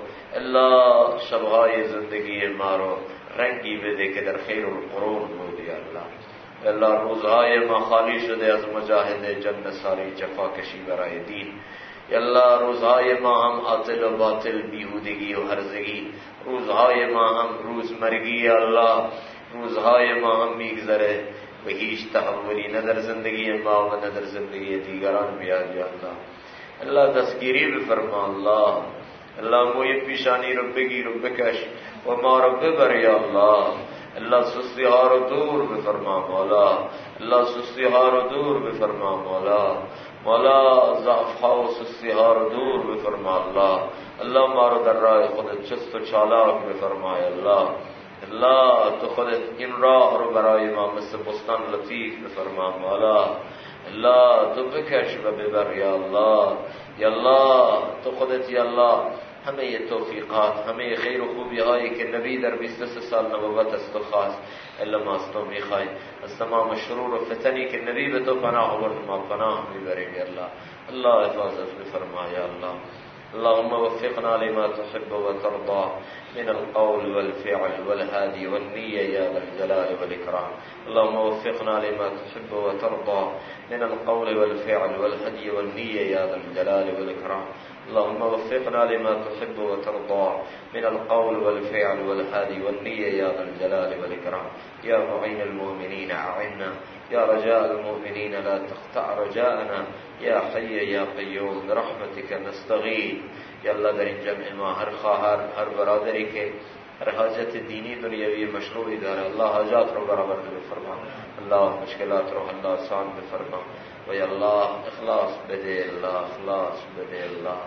الله شبهای زندگی ما رو رنگی بده که در خیر القرون بود یا الله. الله روزهای ما خالی شده از مجاهد جن ساری جفا کشی برای دین. یا الله روزهای ما هم عاطل و باطل، بیهودگی و هرزگی، روزهای ما هم روزمرگی یا الله، روزهای ما هم میگذره و هیچ تحولی نه در زندگی ما و نه در زندگی دیگران بیاد یا الله. الله دستگیری بفرما الله. الله موی پیشانی رو بگیر و بکش و ما رو ببر یا الله. الله سستی ها رو دور بفرما مولا. الله سستی ها رو دور بفرما مولا. مولا ضعف ها و سستی ها رو دور بفرما الله. الله ما رو در راه خودت چست و چالاک بفرما الله. الله تو خودت این راه رو برای ما مثل بستان لطیف بفرما مولا. الله تو بکش و ببر یا الله. یا الله تو خودت یا الله همه توفیقات، همه خیر و خوبی هایی که نبی در 23 سال نبوت از تو خواست الا ما از تو میخوای. از تمام شرور و فتنی که نبی به تو پناه آورد ما پناه میبریم یا الله. الله حفاظت بفرما یا الله. اللهم وفقنا لما تحب وترضى من القول والفعل والهادي والنية يا ذا الجلال والإكرام. اللهم وفقنا لما تحب وترضى من القول والفعل والهدي والنية يا ذا الجلال والإكرام. اللهم وفقنا لما تحب وترضى من القول والفعل والهدي والنية يا ذا الجلال والإكرام. يا معين المؤمنين أعنا، يا رجاء المؤمنين لا تقطع رجاءنا، يا حي يا قيوم برحمتك نستغيث. یا الله در این جمع ما هر خواهر، هر برادری که هر حاجت دینی دنیوی مشروعی داره، الله حاجات رو برابر بفرما، الله مشکلات رو حل آسان بفرما و یا الله اخلاص بده، الله اخلاص بده،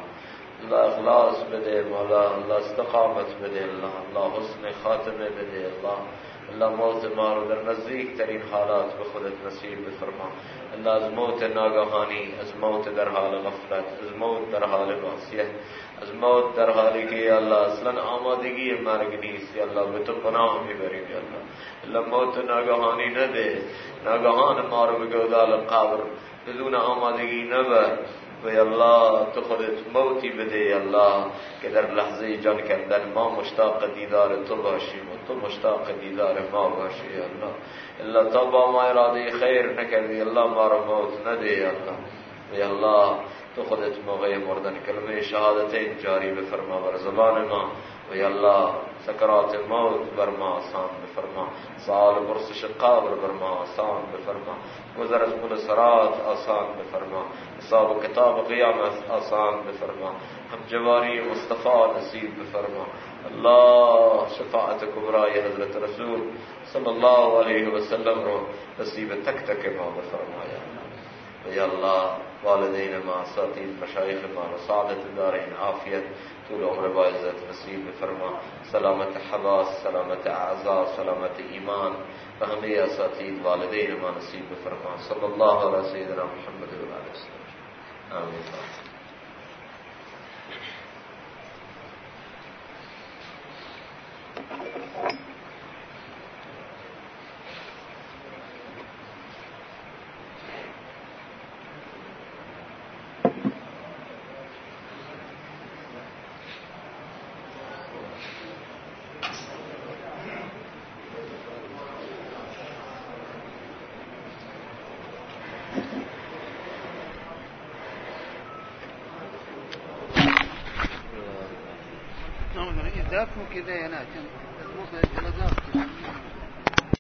الله اخلاص بده مولا، الله استقامت بده، الله حسن خاتمه بده، الله موت ما رو در نزدیک ترین حالات به خودت نصیب بفرما. الله از موت ناگهانی، از موت در حال غفلت، از موت در حال معصیت، از موت در حالی که یا الله اصلا آمادگی مرگ نیست یا الله به تو پناه میبریم یا الله موت ناگهانی نده، ناگهان ما رو به گودال قبر بدون آمادگی نبر و یا الله تو خودت موتی بده یا الله که در لحظه جان کندن ما مشتاق دیدار تو باشیم و تو مشتاق دیدار ما باشی یا الله تا با ما اراده خیر نکردی الله ما رو موت نده یا الله و یا الله تو خودت موقع مردن کلمه شهادتین جاری بفرما بر زبان ما و یا الله سکرات موت بر ما آسان بفرما، سؤال پرسش قبر بر ما آسان بفرما، گذر از پل صراط آسان بفرما، حساب و کتاب قیامت آسان بفرما، هم جواری مصطفی نصیب بفرما. الله شفاعت کبرای حضرت رسول صلی الله علیه و سلم رو نصیب تک تک ما بفرما یا الله. و یا الله والدین ما، اساتید مشایخ ما، سعادت دارین، عافیت طول عمر با عزت نصیب بفرما، سلامت حواس، سلامت اعضاء، سلامت ایمان و همه اساتید والدین ما نصیب بفرما. صلی الله علی سیدنا محمد و علیه وسلم. آمین. كده يا ناس